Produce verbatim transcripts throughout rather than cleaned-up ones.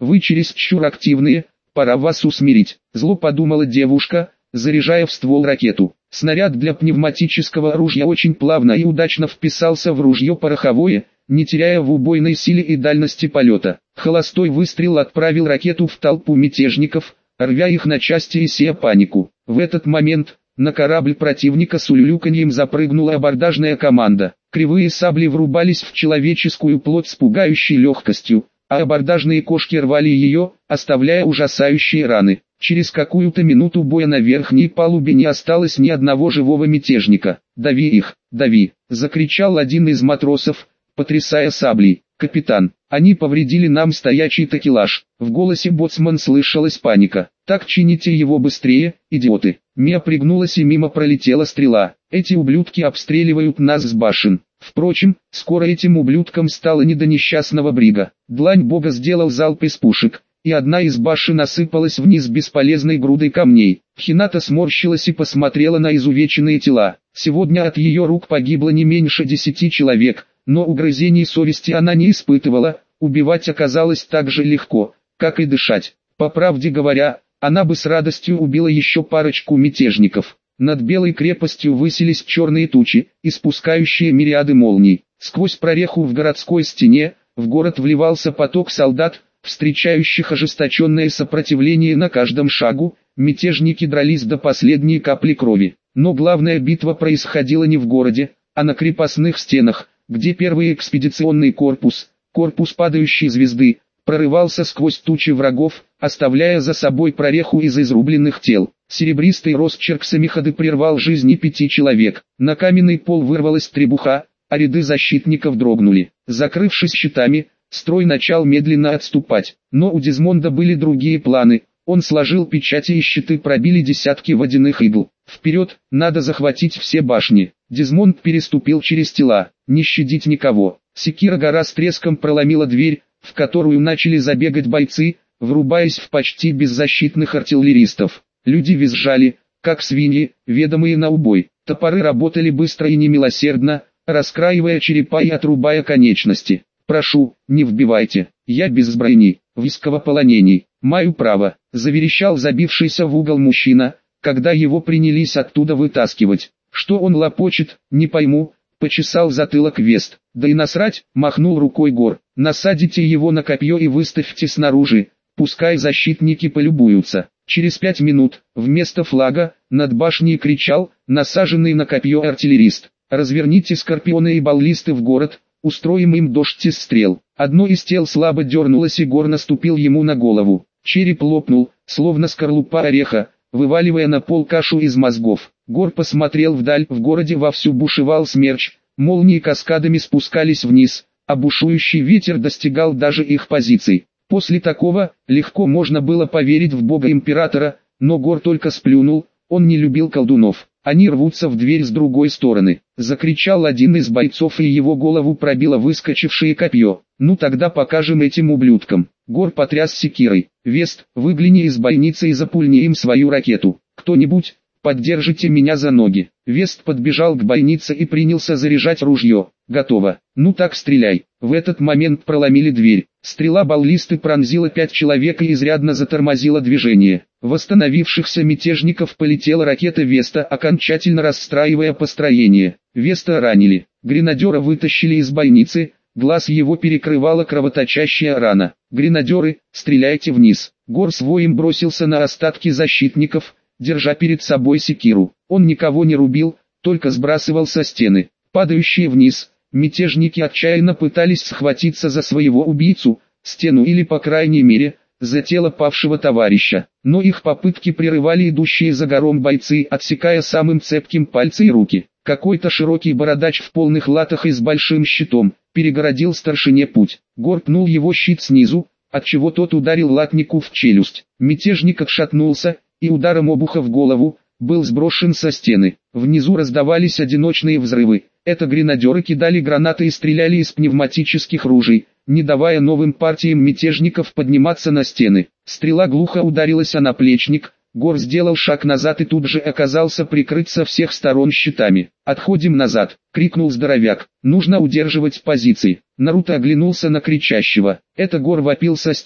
Вы чересчур активные, пора вас усмирить. Зло подумала девушка, заряжая в ствол ракету. Снаряд для пневматического ружья очень плавно и удачно вписался в ружье пороховое, не теряя в убойной силе и дальности полета. Холостой выстрел отправил ракету в толпу мятежников, рвя их на части и сея панику. В этот момент на корабль противника с улюлюканьем запрыгнула абордажная команда. Кривые сабли врубались в человеческую плоть с пугающей легкостью, а абордажные кошки рвали ее, оставляя ужасающие раны. Через какую-то минуту боя на верхней палубе не осталось ни одного живого мятежника. «Дави их, дави!» — закричал один из матросов, потрясая саблей. «Капитан, они повредили нам стоячий такелаж». В голосе боцман слышалась паника. «Так чините его быстрее, идиоты!» Мия пригнулась и мимо пролетела стрела. «Эти ублюдки обстреливают нас с башен». Впрочем, скоро этим ублюдкам стало не до несчастного брига. Длань бога сделал залп из пушек, и одна из башен осыпалась вниз бесполезной грудой камней. Хината сморщилась и посмотрела на изувеченные тела. Сегодня от ее рук погибло не меньше десяти человек, но угрызений совести она не испытывала, убивать оказалось так же легко, как и дышать. По правде говоря, она бы с радостью убила еще парочку мятежников. Над белой крепостью высились черные тучи, испускающие мириады молний. Сквозь прореху в городской стене, в город вливался поток солдат, встречающих ожесточенное сопротивление на каждом шагу. Мятежники дрались до последней капли крови. Но главная битва происходила не в городе, а на крепостных стенах, где первый экспедиционный корпус, корпус падающей звезды, прорывался сквозь тучи врагов, оставляя за собой прореху из изрубленных тел. Серебристый росчерк самиходы прервал жизни пяти человек. На каменный пол вырвалась требуха, а ряды защитников дрогнули. Закрывшись щитами, строй начал медленно отступать. Но у Дезмонда были другие планы. Он сложил печати, и щиты пробили десятки водяных игл. Вперед, надо захватить все башни. Дезмонд переступил через тела. Не щадить никого. Секира-гора с треском проломила дверь, в которую начали забегать бойцы, врубаясь в почти беззащитных артиллеристов. Люди визжали, как свиньи, ведомые на убой. Топоры работали быстро и немилосердно, раскраивая черепа и отрубая конечности. «Прошу, не вбивайте, я без брони, висковополонений, маю право», — заверещал забившийся в угол мужчина, когда его принялись оттуда вытаскивать. «Что он лопочет, не пойму», — почесал затылок Вест. «Да и насрать», — махнул рукой Гор. «Насадите его на копье и выставьте снаружи, пускай защитники полюбуются». Через пять минут, вместо флага, над башней кричал насаженный на копье артиллерист: «Разверните скорпионы и баллисты в город, устроим им дождь из стрел». Одно из тел слабо дернулось, и Гор наступил ему на голову. Череп лопнул, словно скорлупа ореха, вываливая на пол кашу из мозгов. Гор посмотрел вдаль. В городе вовсю бушевал смерч, молнии каскадами спускались вниз, а бушующий ветер достигал даже их позиций. После такого, легко можно было поверить в бога императора, но Гор только сплюнул. Он не любил колдунов. «Они рвутся в дверь с другой стороны», — закричал один из бойцов, и его голову пробило выскочившее копье. «Ну тогда покажем этим ублюдкам». Гор потряс секирой. «Вест, выгляни из бойницы и запульни им свою ракету. Кто-нибудь, поддержите меня за ноги». Вест подбежал к бойнице и принялся заряжать ружье. «Готово. Ну так стреляй». В этот момент проломили дверь. Стрела баллисты пронзила пять человек и изрядно затормозила движение. Восстановившихся мятежников полетела ракета Веста, окончательно расстраивая построение. Веста ранили. Гренадера вытащили из бойницы, глаз его перекрывала кровоточащая рана. «Гренадеры, стреляйте вниз». Гор с воем бросился на остатки защитников, держа перед собой секиру. Он никого не рубил, только сбрасывал со стены. Падающие вниз, мятежники отчаянно пытались схватиться за своего убийцу, стену или, по крайней мере, за тело павшего товарища. Но их попытки прерывали идущие за гором бойцы, отсекая самым цепким пальцы и руки. Какой-то широкий бородач в полных латах и с большим щитом перегородил старшине путь. Гор пнул его щит снизу, отчего тот ударил латнику в челюсть. Мятежник отшатнулся, и ударом обуха в голову был сброшен со стены. Внизу раздавались одиночные взрывы. Это гренадеры кидали гранаты и стреляли из пневматических ружей, не давая новым партиям мятежников подниматься на стены. Стрела глухо ударилась о наплечник. Гор сделал шаг назад и тут же оказался прикрыт со всех сторон щитами. «Отходим назад!» — крикнул здоровяк. «Нужно удерживать позиции!» Наруто оглянулся на кричащего. Это Гор вопил со стены.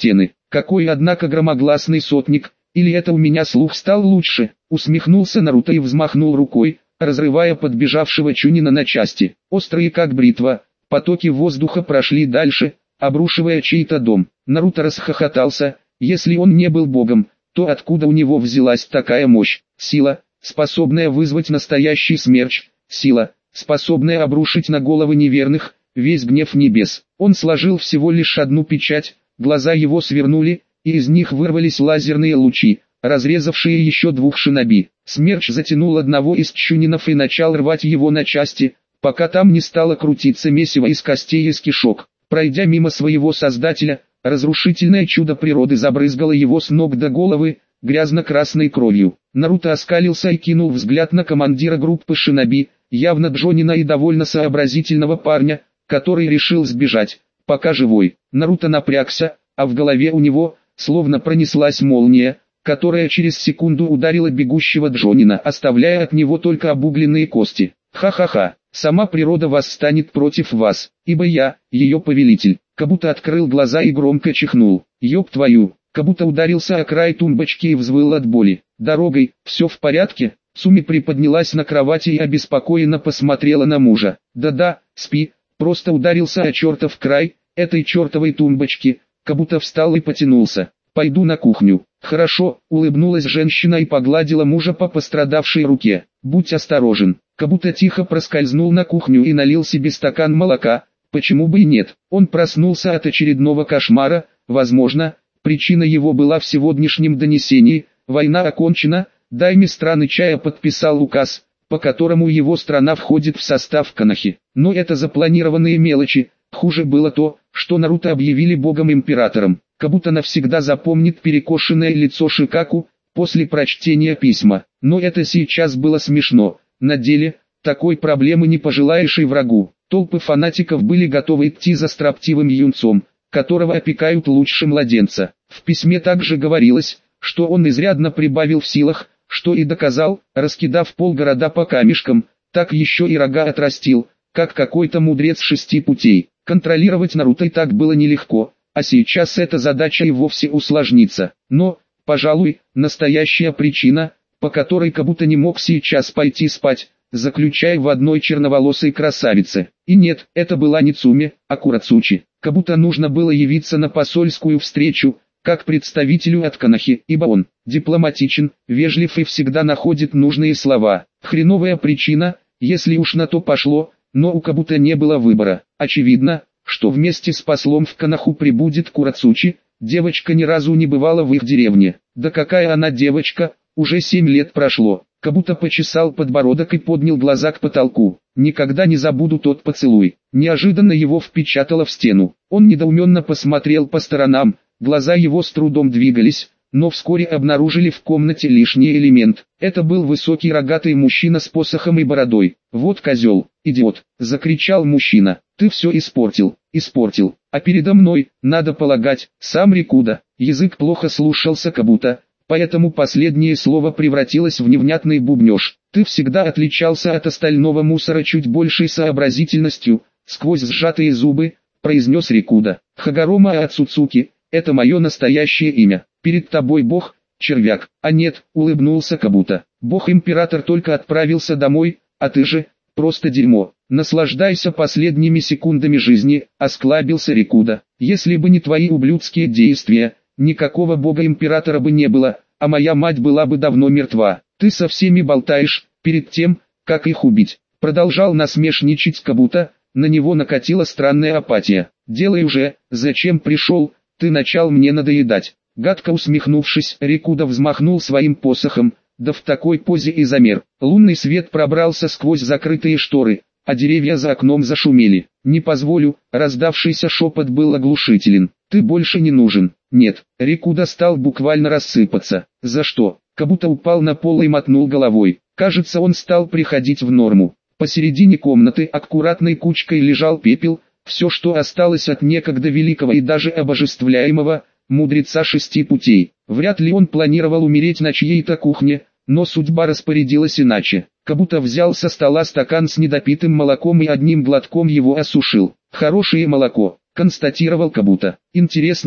Какой однако громогласный сотник, или это у меня слух стал лучше, усмехнулся Наруто и взмахнул рукой, разрывая подбежавшего Чунина на части. Острые как бритва, потоки воздуха прошли дальше, обрушивая чей-то дом. Наруто расхохотался, если он не был богом, то откуда у него взялась такая мощь, сила, способная вызвать настоящий смерч, сила, способная обрушить на головы неверных весь гнев небес. Он сложил всего лишь одну печать, глаза его свернули, и из них вырвались лазерные лучи, разрезавшие еще двух шиноби. Смерч затянул одного из чунинов и начал рвать его на части, пока там не стало крутиться месиво из костей и из кишок. Пройдя мимо своего создателя, разрушительное чудо природы забрызгало его с ног до головы грязно-красной кровью. Наруто оскалился и кинул взгляд на командира группы шиноби, явно Джонина и довольно сообразительного парня, который решил сбежать, пока живой. Наруто напрягся, а в голове у него, словно пронеслась молния, которая через секунду ударила бегущего Джонина, оставляя от него только обугленные кости. Ха-ха-ха, сама природа восстанет против вас, ибо я, ее повелитель. Кабуто открыл глаза и громко чихнул. Ёб твою, Кабуто ударился о край тумбочки и взвыл от боли. Дорогой, все в порядке? Цуми приподнялась на кровати и обеспокоенно посмотрела на мужа. Да-да, спи, просто ударился о чертов край этой чертовой тумбочки. Кабуто встал и потянулся. Пойду на кухню. Хорошо, улыбнулась женщина и погладила мужа по пострадавшей руке. Будь осторожен. Кабуто тихо проскользнул на кухню и налил себе стакан молока. Почему бы и нет? Он проснулся от очередного кошмара. Возможно, причина его была в сегодняшнем донесении. Война окончена. Дайми страны Чая подписал указ, по которому его страна входит в состав Конохи. Но это запланированные мелочи. Хуже было то, что Наруто объявили богом-императором. Кабуто навсегда запомнит перекошенное лицо Шикаку после прочтения письма. Но это сейчас было смешно. На деле, такой проблемы не пожелаешь и врагу. Толпы фанатиков были готовы идти за строптивым юнцом, которого опекают лучше младенца. В письме также говорилось, что он изрядно прибавил в силах, что и доказал, раскидав полгорода по камешкам, так еще и рога отрастил, как какой-то мудрец шести путей. Контролировать Наруто и так было нелегко, а сейчас эта задача и вовсе усложнится. Но, пожалуй, настоящая причина, по которой Кабуто не мог сейчас пойти спать, заключая в одной черноволосой красавице. И нет, это была не Цуми, а Курацучи. Кабуто нужно было явиться на посольскую встречу, как представителю от Конохи, ибо он дипломатичен, вежлив и всегда находит нужные слова. Хреновая причина, если уж на то пошло, но у Кабуто не было выбора. Очевидно, что вместе с послом в Коноху прибудет Курацучи. Девочка ни разу не бывала в их деревне. Да какая она девочка, уже семь лет прошло. Кабуто почесал подбородок и поднял глаза к потолку. Никогда не забуду тот поцелуй. Неожиданно его впечатало в стену. Он недоуменно посмотрел по сторонам, глаза его с трудом двигались, но вскоре обнаружили в комнате лишний элемент. Это был высокий рогатый мужчина с посохом и бородой. «Вот козел, идиот!» — закричал мужчина. «Ты все испортил, испортил, а передо мной, надо полагать, сам Рикуда». Язык плохо слушался Кабуто, поэтому последнее слово превратилось в невнятный бубнеж. «Ты всегда отличался от остального мусора чуть большей сообразительностью», — сквозь сжатые зубы, произнес Рикуда. «Хагарома Ацуцуки, это мое настоящее имя. Перед тобой бог, червяк». «А нет», — улыбнулся Кабуто. «Бог-император только отправился домой, а ты же, просто дерьмо. Наслаждайся последними секундами жизни», — осклабился Рикуда. «Если бы не твои ублюдские действия, никакого бога-императора бы не было, а моя мать была бы давно мертва. Ты со всеми болтаешь, перед тем, как их убить». Продолжал насмешничать Кабуто, на него накатила странная апатия. «Делай уже, зачем пришел, ты начал мне надоедать». Гадко усмехнувшись, Рикуда взмахнул своим посохом, да в такой позе и замер. Лунный свет пробрался сквозь закрытые шторы, а деревья за окном зашумели. «Не позволю», раздавшийся шепот был оглушителен. «Ты больше не нужен». «Нет». Рикуда стал буквально рассыпаться. «За что?» Кабуто упал на пол и мотнул головой. Кажется, он стал приходить в норму. Посередине комнаты аккуратной кучкой лежал пепел, все, что осталось от некогда великого и даже обожествляемого мудреца шести путей. Вряд ли он планировал умереть на чьей-то кухне, но судьба распорядилась иначе. Кабуто взял со стола стакан с недопитым молоком и одним глотком его осушил. «Хорошее молоко», констатировал Кабуто. «Интересно,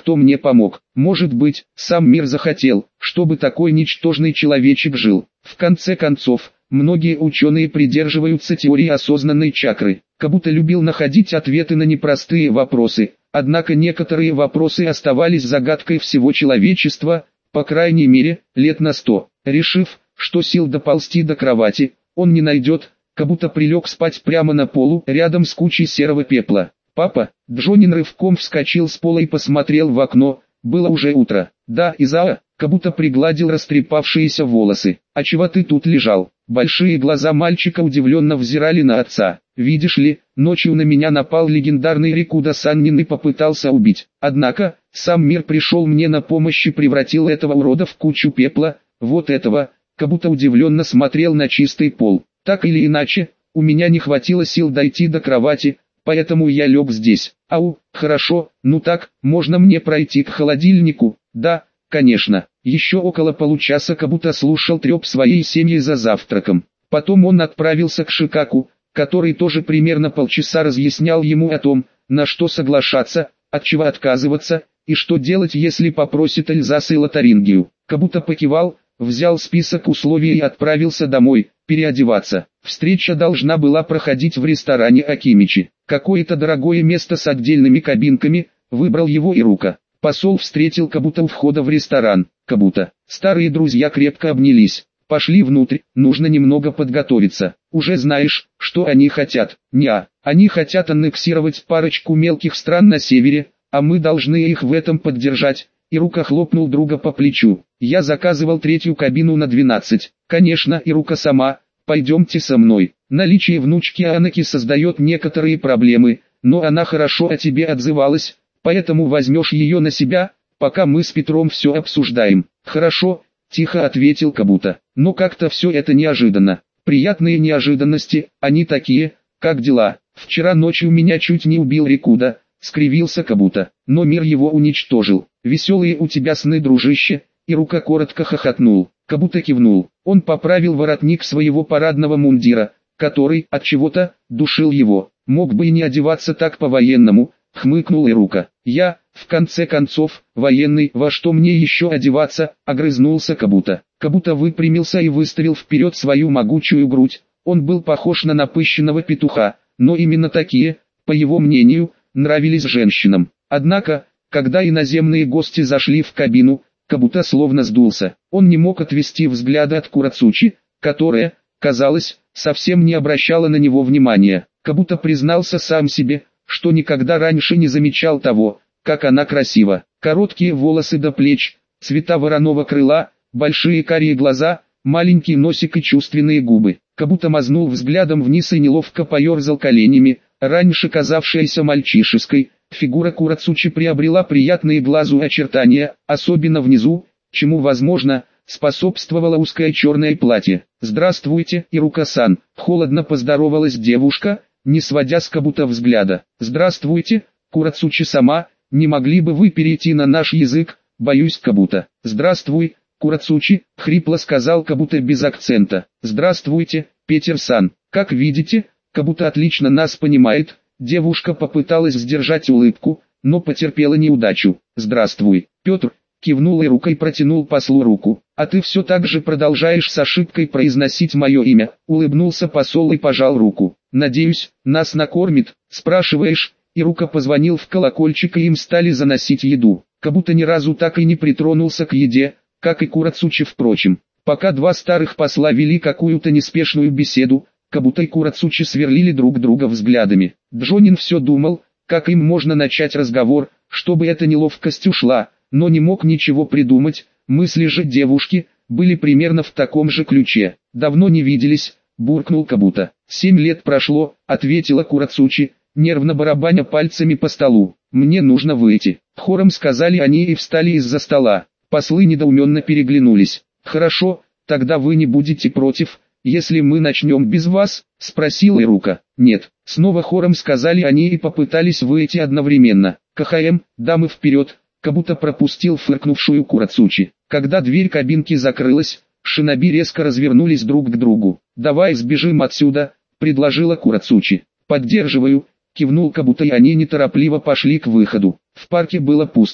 кто мне помог. Может быть, сам мир захотел, чтобы такой ничтожный человечек жил. В конце концов, многие ученые придерживаются теории осознанной чакры. Кабута любил находить ответы на непростые вопросы, однако некоторые вопросы оставались загадкой всего человечества, по крайней мере, лет на сто. Решив, что сил доползти до кровати он не найдет, Кабута прилег спать прямо на полу, рядом с кучей серого пепла. «Папа!» Джонин рывком вскочил с пола и посмотрел в окно. Было уже утро. «Да, Изаа!» Кабута пригладил растрепавшиеся волосы. «А чего ты тут лежал?» Большие глаза мальчика удивленно взирали на отца. «Видишь ли, ночью на меня напал легендарный Рикуда Саннин и попытался убить. Однако, сам мир пришел мне на помощь и превратил этого урода в кучу пепла, вот этого». Кабута удивленно смотрел на чистый пол. «Так или иначе, у меня не хватило сил дойти до кровати, поэтому я лег здесь». «Ау, хорошо, ну так, можно мне пройти к холодильнику?» «Да, конечно». Еще около получаса Кабута слушал треп своей семьи за завтраком. Потом он отправился к Шикаку, который тоже примерно полчаса разъяснял ему о том, на что соглашаться, от чего отказываться, и что делать, если попросит Эльзас и Лотарингию. Кабута покивал, взял список условий и отправился домой, переодеваться. Встреча должна была проходить в ресторане Акимичи. Какое-то дорогое место с отдельными кабинками, выбрал его Ирука. Посол встретил Кабута у входа в ресторан. «Кабута». Старые друзья крепко обнялись. «Пошли внутрь, нужно немного подготовиться. Уже знаешь, что они хотят?» «Неа, они хотят аннексировать парочку мелких стран на севере, а мы должны их в этом поддержать». Ирука хлопнул друга по плечу. «Я заказывал третью кабину на двенадцать. Конечно, Ирука сама, пойдемте со мной. Наличие внучки Анаки создает некоторые проблемы, но она хорошо о тебе отзывалась, поэтому возьмешь ее на себя, пока мы с Петром все обсуждаем». «Хорошо», — тихо ответил Кабута. «Но как-то все это неожиданно. Приятные неожиданности, они такие, как дела. Вчера ночью меня чуть не убил Рикуда», — скривился Кабута. «Но мир его уничтожил. Веселые у тебя сны, дружище». Ирука коротко хохотнул. Кабута кивнул. Он поправил воротник своего парадного мундира, который, от чего-то, душил его. «Мог бы и не одеваться так по-военному», — хмыкнул Ирука. «Я, в конце концов, военный, во что мне еще одеваться?» — огрызнулся Кабута. Кабута выпрямился и выставил вперед свою могучую грудь. Он был похож на напыщенного петуха, но именно такие, по его мнению, нравились женщинам. Однако, когда иноземные гости зашли в кабину, Кабута словно сдулся. Он не мог отвести взгляда от Курацучи, которая, казалось, совсем не обращала на него внимания. Кабута признался сам себе, что никогда раньше не замечал того, как она красива. Короткие волосы до плеч, цвета вороного крыла, большие карие глаза, маленький носик и чувственные губы. Кабута мазнул взглядом вниз и неловко поерзал коленями. Раньше казавшаяся мальчишеской, фигура Курацучи приобрела приятные глазу очертания, особенно внизу, чему, возможно, способствовало узкое черное платье. «Здравствуйте, Ирука-сан», — холодно поздоровалась девушка, не сводя с Кабута взгляда. «Здравствуйте, Курацучи-сама, не могли бы вы перейти на наш язык?» «Боюсь, Кабута». «Здравствуй, Курацучи», — хрипло сказал Кабута без акцента. «Здравствуйте, Петер-сан. Как видите, Кабута отлично нас понимает». Девушка попыталась сдержать улыбку, но потерпела неудачу. «Здравствуй, Петр», — кивнул Ирука и протянул послу руку. «А ты все так же продолжаешь с ошибкой произносить мое имя», — улыбнулся посол и пожал руку. «Надеюсь, нас накормит, спрашиваешь?» Ирука позвонил в колокольчик и им стали заносить еду. Кабута ни разу так и не притронулся к еде, как и Курацучи впрочем. Пока два старых посла вели какую-то неспешную беседу, Кабута и Курацучи сверлили друг друга взглядами. Джонин все думал, как им можно начать разговор, чтобы эта неловкость ушла, но не мог ничего придумать. Мысли же девушки были примерно в таком же ключе. «Давно не виделись», — буркнул Кабута. «Семь лет прошло», — ответила Курацучи, нервно барабаня пальцами по столу. «Мне нужно выйти». Хором сказали они и встали из-за стола. Послы недоуменно переглянулись. «Хорошо, тогда вы не будете против, если мы начнем без вас?» — спросил Ирука. «Нет». Снова хором сказали они и попытались выйти одновременно. «КХМ, дамы вперед!» Кабута пропустил фыркнувшую Курацучи. Когда дверь кабинки закрылась, шиноби резко развернулись друг к другу. «Давай сбежим отсюда», — предложила Курацучи. «Поддерживаю», — кивнул Кабута и они неторопливо пошли к выходу. В парке было пусто.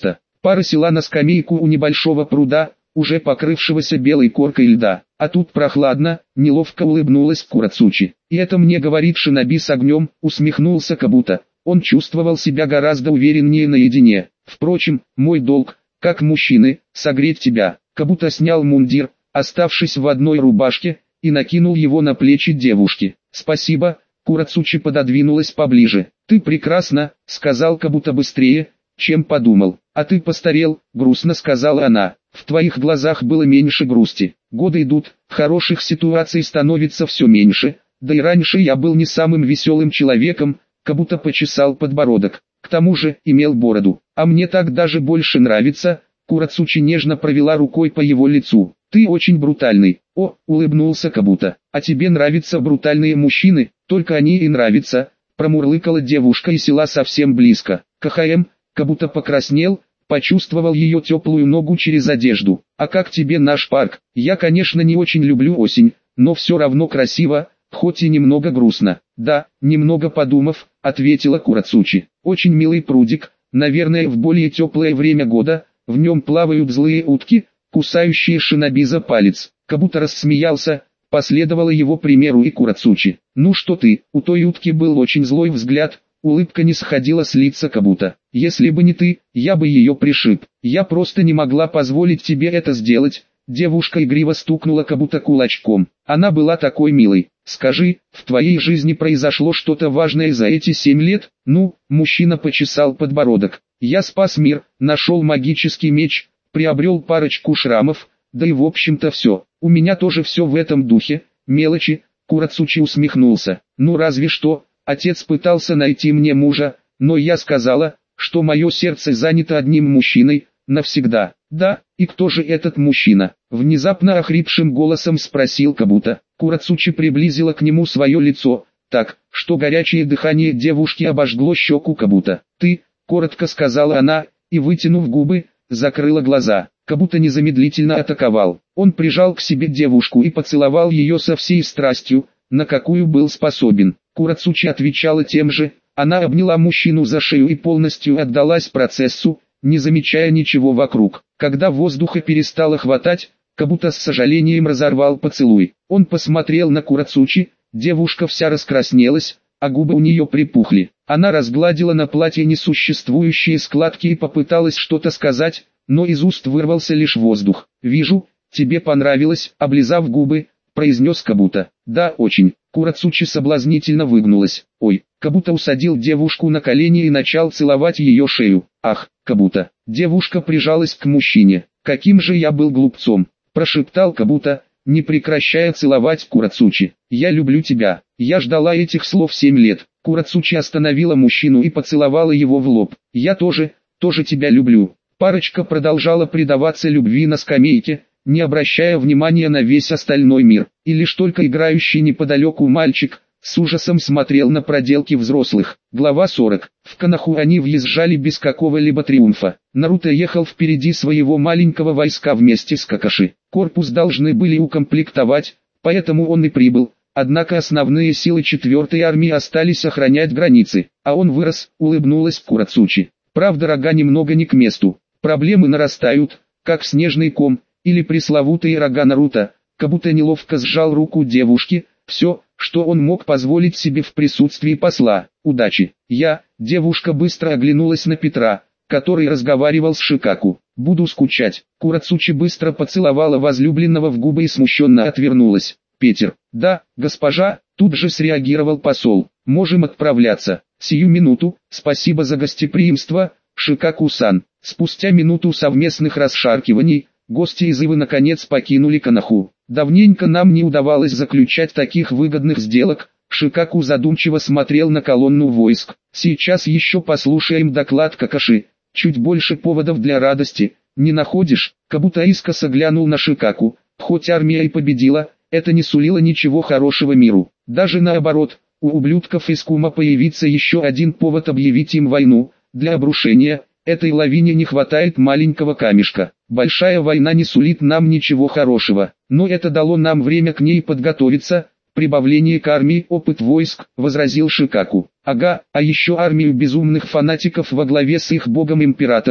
Пара села на скамейку у небольшого пруда, уже покрывшегося белой коркой льда. А тут прохладно, неловко улыбнулась Курацучи. И это мне говорит шиноби с огнем, усмехнулся Кабуто. Он чувствовал себя гораздо увереннее наедине. Впрочем, мой долг, как мужчины, согреть тебя. Кабуто снял мундир, оставшись в одной рубашке, и накинул его на плечи девушки. Спасибо. Курацучи пододвинулась поближе. Ты прекрасна, сказал Кабуто быстрее, чем подумал. А ты постарел, грустно сказала она. В твоих глазах было меньше грусти. Годы идут, хороших ситуаций становится все меньше. Да и раньше я был не самым веселым человеком, Кабуто почесал подбородок. К тому же, имел бороду. А мне так даже больше нравится. Курацучи нежно провела рукой по его лицу. Ты очень брутальный. О, улыбнулся Кабуто. А тебе нравятся брутальные мужчины? Только они и нравятся. Промурлыкала девушка и села совсем близко. КХМ, Кабуто покраснел, почувствовал ее теплую ногу через одежду. А как тебе наш парк? Я, конечно, не очень люблю осень, но все равно красиво, хоть и немного грустно. Да, немного подумав, ответила Курацучи. Очень милый прудик, наверное, в более теплое время года, в нем плавают злые утки, кусающие шиноби за палец. Кабуто рассмеялся, последовала его примеру и Курацучи. Ну что ты, у той утки был очень злой взгляд. Улыбка не сходила с лица Кабуто. Если бы не ты, я бы ее пришиб. Я просто не могла позволить тебе это сделать. Девушка игриво стукнула Кабуто кулачком. Она была такой милой. Скажи, в твоей жизни произошло что-то важное за эти семь лет? Ну, мужчина почесал подбородок. Я спас мир, нашел магический меч, приобрел парочку шрамов, да и в общем-то все. У меня тоже все в этом духе. Мелочи. Курацучи усмехнулся. Ну разве что. Отец пытался найти мне мужа, но я сказала, что мое сердце занято одним мужчиной, навсегда. Да, и кто же этот мужчина? Внезапно охрипшим голосом спросил Кабуто. Курацучи приблизила к нему свое лицо, так, что горячее дыхание девушки обожгло щеку Кабуто. Ты, коротко сказала она, и вытянув губы, закрыла глаза. Кабуто незамедлительно атаковал. Он прижал к себе девушку и поцеловал ее со всей страстью, на какую был способен. Курацучи отвечала тем же, она обняла мужчину за шею и полностью отдалась процессу, не замечая ничего вокруг. Когда воздуха перестало хватать, Кабуто с сожалением разорвал поцелуй. Он посмотрел на Курацучи, девушка вся раскраснелась, а губы у нее припухли. Она разгладила на платье несуществующие складки и попыталась что-то сказать, но из уст вырвался лишь воздух. «Вижу, тебе понравилось», облизав губы, произнес Кабуто. «Да, очень». Курацучи соблазнительно выгнулась. «Ой». Кабуто усадил девушку на колени и начал целовать ее шею. «Ах, Кабуто». Девушка прижалась к мужчине. «Каким же я был глупцом», прошептал Кабуто, не прекращая целовать Курацучи. «Я люблю тебя». Я ждала этих слов семь лет. Курацучи остановила мужчину и поцеловала его в лоб. «Я тоже, тоже тебя люблю». Парочка продолжала предаваться любви на скамейке, не обращая внимания на весь остальной мир, и лишь только играющий неподалеку мальчик с ужасом смотрел на проделки взрослых. Глава сорок. В Коноху они въезжали без какого-либо триумфа. Наруто ехал впереди своего маленького войска вместе с Какаши. Корпус должны были укомплектовать, поэтому он и прибыл. Однако основные силы четвертой армии остались охранять границы, а он вырос, улыбнулась Курацучи. Правда, рога немного не к месту. Проблемы нарастают, как снежный ком, или пресловутые рога Наруто. Кабуто неловко сжал руку девушки, все, что он мог позволить себе в присутствии посла. Удачи. Я, девушка быстро оглянулась на Петра, который разговаривал с Шикаку. Буду скучать. Курацучи быстро поцеловала возлюбленного в губы и смущенно отвернулась. Петер. Да, госпожа, тут же среагировал посол. Можем отправляться. Сию минуту, спасибо за гостеприимство, Шикаку-сан. Спустя минуту совместных расшаркиваний, гости из Ивы наконец покинули Коноху. Давненько нам не удавалось заключать таких выгодных сделок. Шикаку задумчиво смотрел на колонну войск. Сейчас еще послушаем доклад Какаши. Чуть больше поводов для радости, не находишь? Кабуто искоса глянул на Шикаку. Хоть армия и победила, это не сулило ничего хорошего миру. Даже наоборот, у ублюдков из Кума появится еще один повод объявить им войну. Для обрушения этой лавине не хватает маленького камешка. Большая война не сулит нам ничего хорошего, но это дало нам время к ней подготовиться. Прибавление к армии, опыт войск, возразил Шикаку. Ага, а еще армию безумных фанатиков во главе с их богом-императором,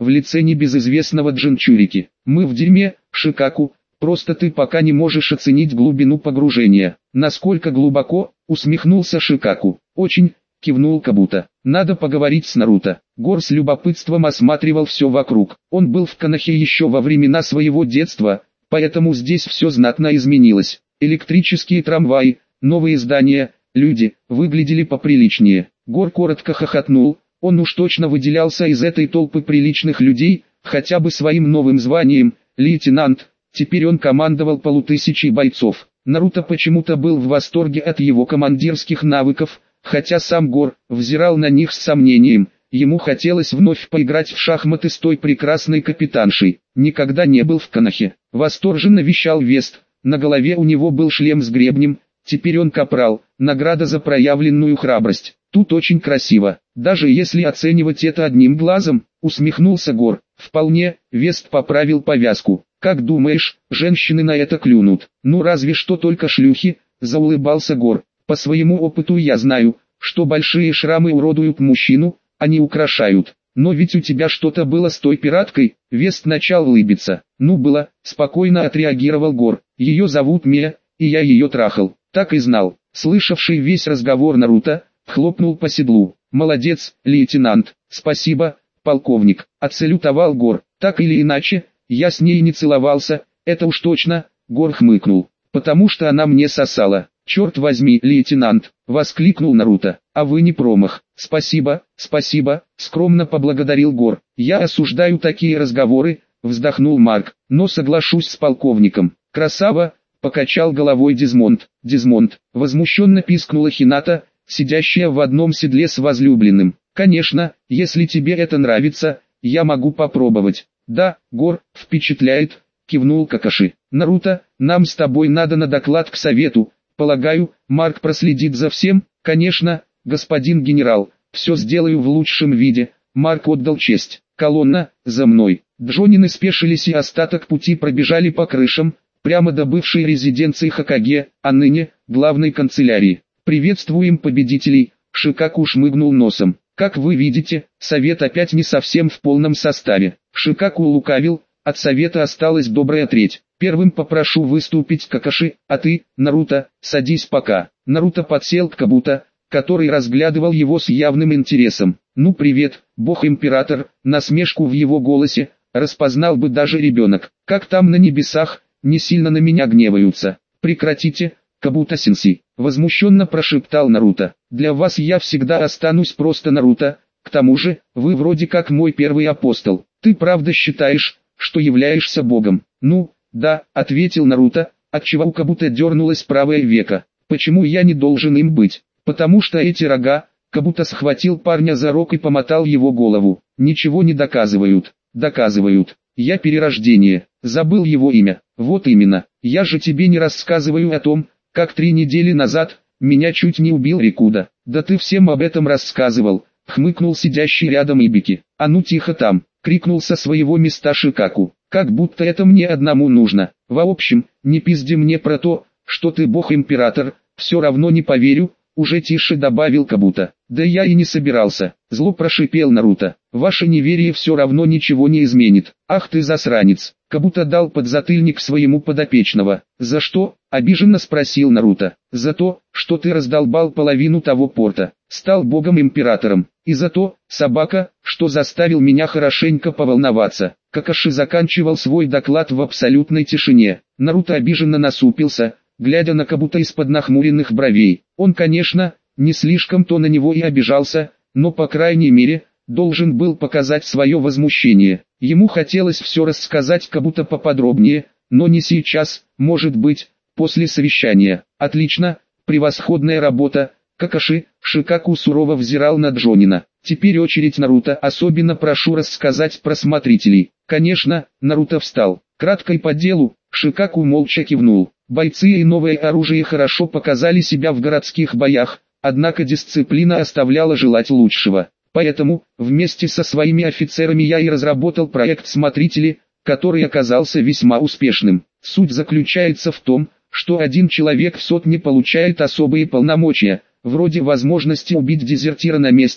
в лице небезызвестного Джинчурики. Мы в дерьме, Шикаку, просто ты пока не можешь оценить глубину погружения. Насколько глубоко, усмехнулся Шикаку. Очень, кивнул Кабуто. Надо поговорить с Наруто. Гор с любопытством осматривал все вокруг. Он был в Конохе еще во времена своего детства, поэтому здесь все знатно изменилось. Электрические трамваи, новые здания, люди, выглядели поприличнее. Гор коротко хохотнул, он уж точно выделялся из этой толпы приличных людей, хотя бы своим новым званием, лейтенант. Теперь он командовал полутысячей бойцов. Наруто почему-то был в восторге от его командирских навыков, хотя сам Гор взирал на них с сомнением. Ему хотелось вновь поиграть в шахматы с той прекрасной капитаншей. Никогда не был в Конохе. Восторженно вещал Вест. На голове у него был шлем с гребнем. Теперь он капрал, награда за проявленную храбрость. Тут очень красиво, даже если оценивать это одним глазом, усмехнулся Гор. Вполне, Вест поправил повязку. Как думаешь, женщины на это клюнут? Ну разве что только шлюхи, заулыбался Гор. По своему опыту я знаю, что большие шрамы уродуют мужчину, они украшают. Но ведь у тебя что-то было с той пираткой, Вест начал улыбиться. Ну было, спокойно отреагировал Гор. Ее зовут Мия, и я ее трахал. Так и знал. Слышавший весь разговор Наруто, хлопнул по седлу. Молодец, лейтенант, спасибо, полковник, отсалютовал Гор. Так или иначе, я с ней не целовался, это уж точно, Гор хмыкнул. Потому что она мне сосала. Черт возьми, лейтенант, воскликнул Наруто. А вы не промах. Спасибо, спасибо, скромно поблагодарил Гор. Я осуждаю такие разговоры, вздохнул Марк, но соглашусь с полковником. Красава, покачал головой Дизмонд. Дизмонд, возмущенно пискнула Хината, сидящая в одном седле с возлюбленным. Конечно, если тебе это нравится, я могу попробовать. Да, Гор, впечатляет, кивнул Какаши. Наруто, нам с тобой надо на доклад к совету. Полагаю, Марк проследит за всем. Конечно, господин генерал, все сделаю в лучшем виде. Марк отдал честь. Колонна, за мной. Джонины спешились и остаток пути пробежали по крышам, прямо до бывшей резиденции Хокаге, а ныне, главной канцелярии. «Приветствуем победителей», Шикаку шмыгнул носом. «Как вы видите, совет опять не совсем в полном составе». Шикаку лукавил, от совета осталась добрая треть. «Первым попрошу выступить Какаши, а ты, Наруто, садись пока». Наруто подсел к Кабуто, который разглядывал его с явным интересом. «Ну привет, бог-император», насмешку в его голосе, распознал бы даже ребенок. «Как там на небесах, не сильно на меня гневаются?» «Прекратите, Кабуто-сенсей», возмущенно прошептал Наруто. «Для вас я всегда останусь просто Наруто, к тому же, вы вроде как мой первый апостол. Ты правда считаешь, что являешься богом?» «Ну, да», ответил Наруто, отчего у Кабуто дернулось правое веко. «Почему я не должен им быть?» «Потому что эти рога», Кабуто схватил парня за рог и помотал его голову. «Ничего не доказывают». «Доказывают. Я перерождение. Забыл его имя». «Вот именно. Я же тебе не рассказываю о том, как три недели назад меня чуть не убил Рикуда». «Да ты всем об этом рассказывал», хмыкнул сидящий рядом Ибики. «А ну тихо там», крикнул со своего места Шикаку. «Как будто это мне одному нужно. В общем, не пизди мне про то, что ты бог-император, все равно не поверю», уже тише добавил Кабуто. «Да я и не собирался», зло прошипел Наруто. «Ваше неверие все равно ничего не изменит». «Ах ты засранец», Кабуто дал подзатыльник своему подопечного. «За что?» — обиженно спросил Наруто. «За то, что ты раздолбал половину того порта, стал богом-императором. И за то, собака, что заставил меня хорошенько поволноваться». Какаши заканчивал свой доклад в абсолютной тишине. Наруто обиженно насупился, глядя на Кабуто из-под нахмуренных бровей. Он, конечно, не слишком-то на него и обижался, но по крайней мере, должен был показать свое возмущение. Ему хотелось все рассказать Кабуто поподробнее, но не сейчас, может быть, после совещания. «Отлично, превосходная работа, Какаши», Шикаку сурово взирал на Джонина. «Теперь очередь Наруто, особенно прошу рассказать про смотрителей». «Конечно», Наруто встал. Кратко и по делу, Шикаку молча кивнул. Бойцы и новое оружие хорошо показали себя в городских боях, однако дисциплина оставляла желать лучшего. Поэтому, вместе со своими офицерами я и разработал проект «Смотрители», который оказался весьма успешным. Суть заключается в том, что один человек в сотне получает особые полномочия, вроде возможности убить дезертира на месте,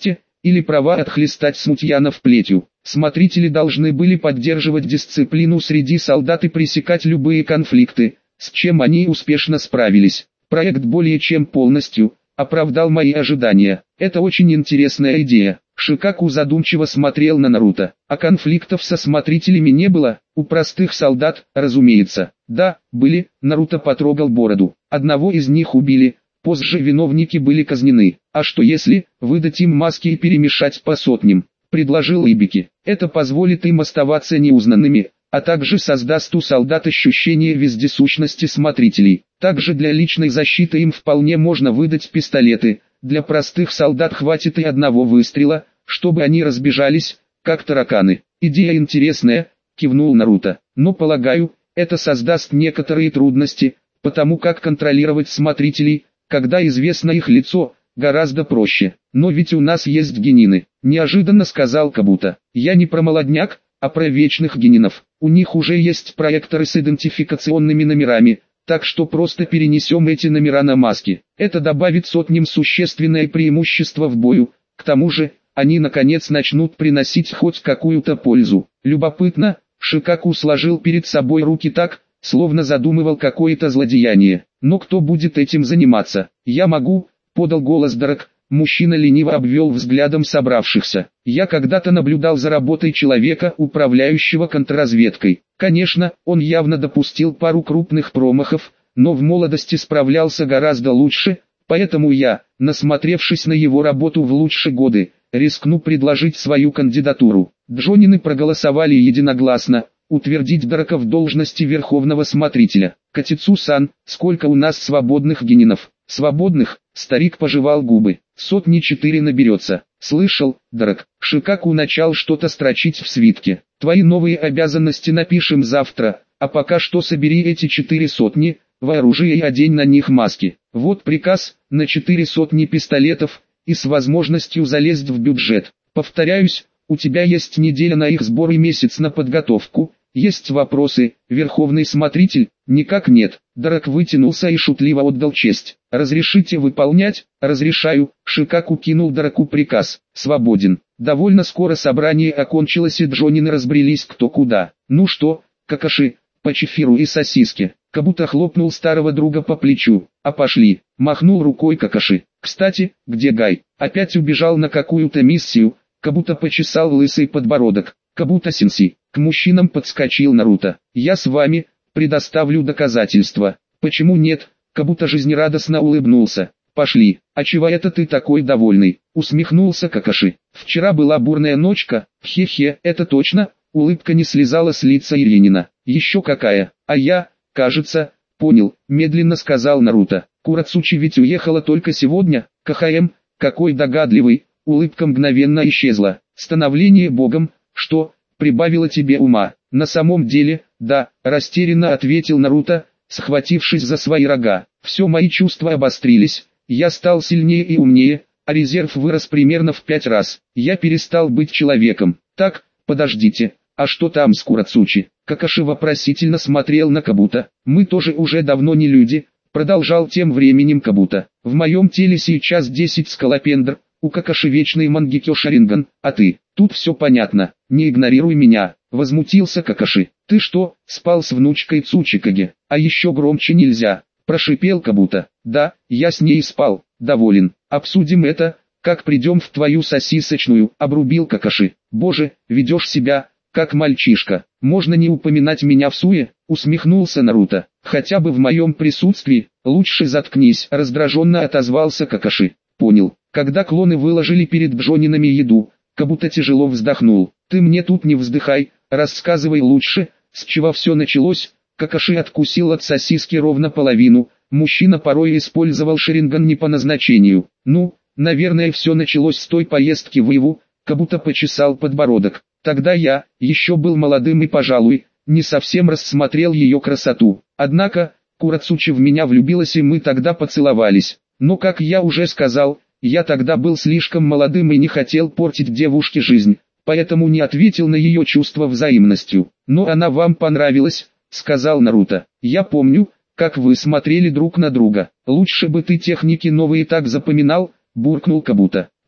или права отхлестать смутьянов плетью. Смотрители должны были поддерживать дисциплину среди солдат и пресекать любые конфликты, с чем они успешно справились. Проект более чем полностью оправдал мои ожидания. Это очень интересная идея. Шикаку задумчиво смотрел на Наруто. А конфликтов со смотрителями не было? У простых солдат, разумеется. Да, были. Наруто потрогал бороду. Одного из них убили. Позже виновники были казнены. А что если выдать им маски и перемешать по сотням? Предложил Ибики. Это позволит им оставаться неузнанными, а также создаст у солдат ощущение вездесущности смотрителей. Также для личной защиты им вполне можно выдать пистолеты. Для простых солдат хватит и одного выстрела, чтобы они разбежались, как тараканы. Идея интересная, кивнул Наруто. Но полагаю, это создаст некоторые трудности, потому как контролировать смотрителей, когда известно их лицо, гораздо проще. Но ведь у нас есть генины, неожиданно сказал Кабуто. Я не про молодняк, а про вечных генинов. У них уже есть проекторы с идентификационными номерами, так что просто перенесем эти номера на маски. Это добавит сотням существенное преимущество в бою. К тому же, они наконец начнут приносить хоть какую-то пользу. Любопытно, Шикаку сложил перед собой руки так, словно задумывал какое-то злодеяние. Но кто будет этим заниматься? Я могу, подал голос Дарак. Мужчина лениво обвел взглядом собравшихся. Я когда-то наблюдал за работой человека, управляющего контрразведкой. Конечно, он явно допустил пару крупных промахов, но в молодости справлялся гораздо лучше, поэтому я, насмотревшись на его работу в лучшие годы, рискну предложить свою кандидатуру. Джонины проголосовали единогласно, утвердить Дарака в должности Верховного Смотрителя. Катицу-сан, сколько у нас свободных генинов? Свободных? Старик пожевал губы. Сотни четыре наберется. Слышал, Дарак? Шикаку начал что-то строчить в свитке. Твои новые обязанности напишем завтра, а пока что собери эти четыре сотни, вооружи и одень на них маски. Вот приказ, на четыре сотни пистолетов, и с возможностью залезть в бюджет. Повторяюсь, у тебя есть неделя на их сбор и месяц на подготовку. Есть вопросы, Верховный Смотритель? Никак нет. Дарак вытянулся и шутливо отдал честь. Разрешите выполнять? Разрешаю. Шикаку кинул Дараку приказ. Свободен. Довольно скоро собрание окончилось и Джонины разбрелись кто куда. Ну что, Какаши, по чефиру и сосиске. Кабуто хлопнул старого друга по плечу. А пошли. Махнул рукой Какаши. Кстати, где Гай? Опять убежал на какую-то миссию. Кабуто почесал лысый подбородок. Кабуто-сенси. К мужчинам подскочил Наруто. Я с вами, предоставлю доказательства. Почему нет? Кабуто жизнерадостно улыбнулся. Пошли. А чего это ты такой довольный? Усмехнулся Какаши. Вчера была бурная ночка. Хе-хе, это точно. Улыбка не слезала с лица Иринина. Еще какая. А я, кажется, понял, медленно сказал Наруто. Курацучи ведь уехала только сегодня. КХМ, какой догадливый. Улыбка мгновенно исчезла. Становление богом, что, прибавило тебе ума? На самом деле, да, растерянно ответил Наруто, схватившись за свои рога. Все мои чувства обострились, я стал сильнее и умнее, а резерв вырос примерно в пять раз. Я перестал быть человеком. Так, подождите, а что там с Курацучи? Какаши вопросительно смотрел на Кабуто. Мы тоже уже давно не люди, продолжал тем временем Кабуто. В моем теле сейчас десять скалопендр. У Какаши вечный Мангекё Шаринган, а ты, тут все понятно, не игнорируй меня, возмутился Какаши. Ты что, спал с внучкой Цучикаге, а еще громче нельзя, прошипел Кабуто. Да, я с ней спал, доволен, обсудим это, как придем в твою сосисочную, обрубил Какаши. Боже, ведешь себя, как мальчишка, можно не упоминать меня в суе, усмехнулся Наруто. Хотя бы в моем присутствии, лучше заткнись, раздраженно отозвался Какаши. Понял. Когда клоны выложили перед Джонинами еду, Кабуто тяжело вздохнул. Ты мне тут не вздыхай, рассказывай лучше, с чего все началось. Какаши откусил от сосиски ровно половину, мужчина порой использовал шаринган не по назначению. Ну, наверное, все началось с той поездки в Иву, Кабуто почесал подбородок. Тогда я, еще был молодым и, пожалуй, не совсем рассмотрел ее красоту. Однако, Курацучи в меня влюбилась и мы тогда поцеловались. Но, как я уже сказал, я тогда был слишком молодым и не хотел портить девушке жизнь, поэтому не ответил на ее чувства взаимностью. Но она вам понравилась, сказал Наруто. Я помню, как вы смотрели друг на друга. Лучше бы ты техники новые так запоминал, буркнул Кабуто.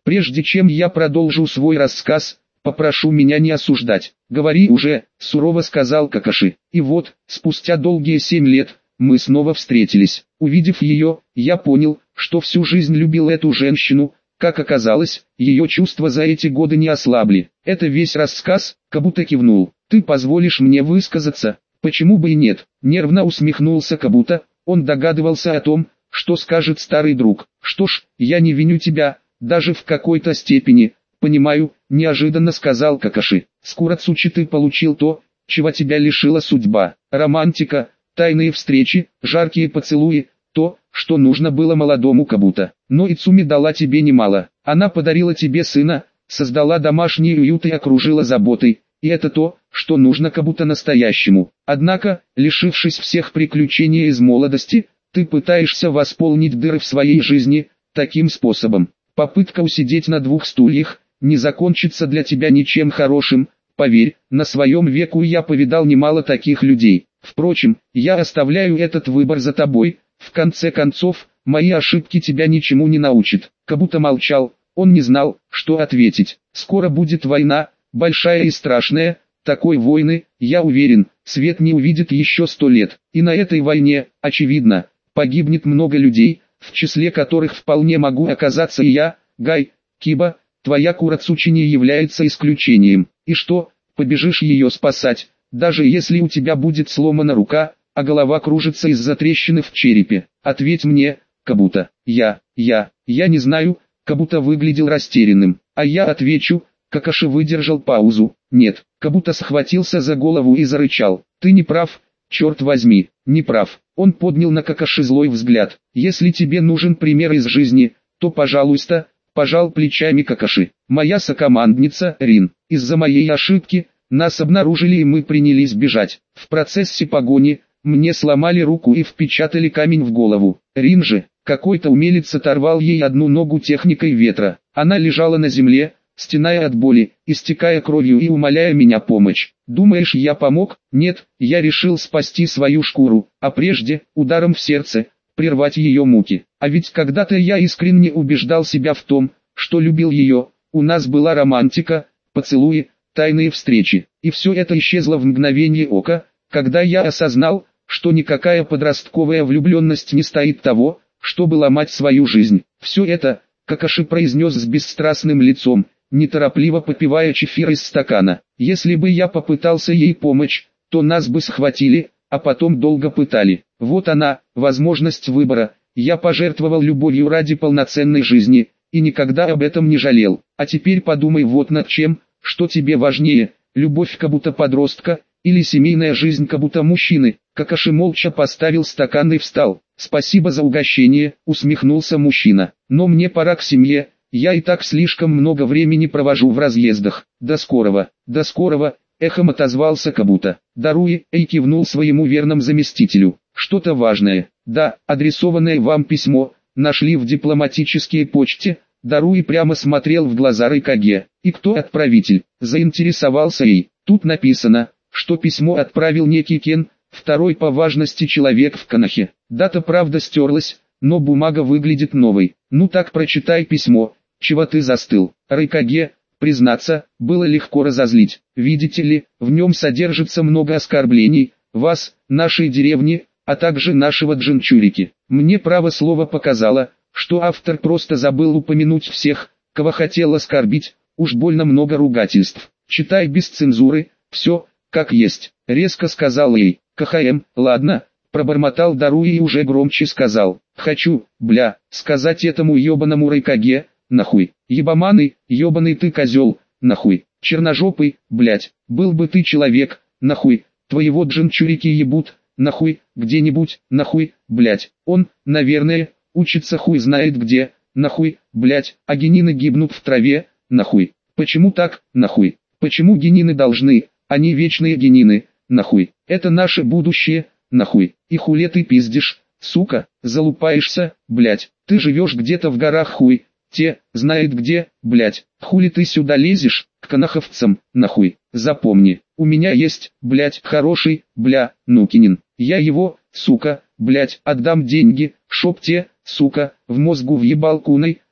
Прежде чем я продолжу свой рассказ, попрошу меня не осуждать. Говори уже, сурово сказал Какаши. И вот, спустя долгие семь лет, мы снова встретились. Увидев ее, я понял, что всю жизнь любил эту женщину. Как оказалось, ее чувства за эти годы не ослабли. Это весь рассказ, Кабута кивнул. Ты позволишь мне высказаться? Почему бы и нет? Нервно усмехнулся Кабута. Он догадывался о том, что скажет старый друг. Что ж, я не виню тебя, даже в какой-то степени. Понимаю, неожиданно сказал Какаши. С Курацучи ты получил то, чего тебя лишила судьба. Романтика, тайные встречи, жаркие поцелуи, то, что нужно было молодому Кабута. Но Ицуми дала тебе немало. Она подарила тебе сына, создала домашний уют и окружила заботой. И это то, что нужно Кабута настоящему. Однако, лишившись всех приключений из молодости, ты пытаешься восполнить дыры в своей жизни таким способом. Попытка усидеть на двух стульях не закончится для тебя ничем хорошим. Поверь, на своем веку я повидал немало таких людей. Впрочем, я оставляю этот выбор за тобой. В конце концов, мои ошибки тебя ничему не научат. Кабута молчал, он не знал, что ответить. Скоро будет война, большая и страшная. Такой войны, я уверен, свет не увидит еще сто лет. И на этой войне, очевидно, погибнет много людей, в числе которых вполне могу оказаться и я. Гай, Киба, твоя Курацучи не является исключением. И что, побежишь ее спасать, даже если у тебя будет сломана рука, а голова кружится из-за трещины в черепе? Ответь мне, Кабута. Я, я, я не знаю. Кабута выглядел растерянным. А я отвечу. Какаши выдержал паузу. Нет. Кабута схватился за голову и зарычал. Ты не прав, черт возьми, не прав. Он поднял на Какаши злой взгляд. Если тебе нужен пример из жизни, то пожалуйста, пожал плечами Какаши. Моя сокомандница, Рин, из-за моей ошибки, нас обнаружили и мы принялись бежать. В процессе погони, мне сломали руку и впечатали камень в голову. Рин же, какой-то умелец оторвал ей одну ногу техникой ветра. Она лежала на земле, стеная от боли, истекая кровью и умоляя меня помочь. Думаешь, я помог? Нет, я решил спасти свою шкуру, а прежде, ударом в сердце, прервать ее муки. А ведь когда-то я искренне убеждал себя в том, что любил ее. У нас была романтика, поцелуи, тайные встречи. И все это исчезло в мгновение ока, когда я осознал, что никакая подростковая влюбленность не стоит того, чтобы ломать свою жизнь. Все это, Какаши произнес с бесстрастным лицом, неторопливо попивая чефир из стакана. Если бы я попытался ей помочь, то нас бы схватили, а потом долго пытали. Вот она, возможность выбора. Я пожертвовал любовью ради полноценной жизни, и никогда об этом не жалел. А теперь подумай вот над чем, что тебе важнее, любовь Кабута подростка, или семейная жизнь Кабута мужчины. Какаши молча поставил стакан и встал. Спасибо за угощение, усмехнулся мужчина. Но мне пора к семье. Я и так слишком много времени провожу в разъездах. До скорого, до скорого, эхом отозвался Кабута. Даруи, Эй кивнул своему верному заместителю. Что-то важное. Да, адресованное вам письмо, нашли в дипломатической почте. Даруи прямо смотрел в глаза Райкаге. И кто отправитель? Заинтересовался Эй. Тут написано, что письмо отправил некий Кен, второй по важности человек в Конохе. Дата правда стерлась, но бумага выглядит новой. Ну так прочитай письмо. Чего ты застыл? Райкаге, признаться, было легко разозлить. Видите ли, в нем содержится много оскорблений, вас, нашей деревни, а также нашего Джинчурики. Мне право слово показало, что автор просто забыл упомянуть всех, кого хотел оскорбить, уж больно много ругательств. Читай без цензуры, все, как есть. Резко сказал ей. КХМ, ладно, пробормотал Даруи и уже громче сказал. Хочу, бля, сказать этому ебаному Райкаге, нахуй. Ебаманы, ебаный ты козел, нахуй. Черножопый, блять, был бы ты человек, нахуй. Твоего Джинчурики ебут, нахуй, где-нибудь, нахуй, блять. Он, наверное, учится хуй знает где, нахуй, блять, а генины гибнут в траве, нахуй. Почему так, нахуй? Почему генины должны, они вечные генины, нахуй? Это наше будущее, нахуй. И хули ты пиздишь, сука, залупаешься, блять. Ты живешь где-то в горах хуй, те, знает где, блять. Хули ты сюда лезешь, к коноховцам, нахуй. Запомни, у меня есть, блять, хороший, бля, Нукинин. Я его, сука, блять, отдам деньги, шоп те, сука, в мозгу въебал куной,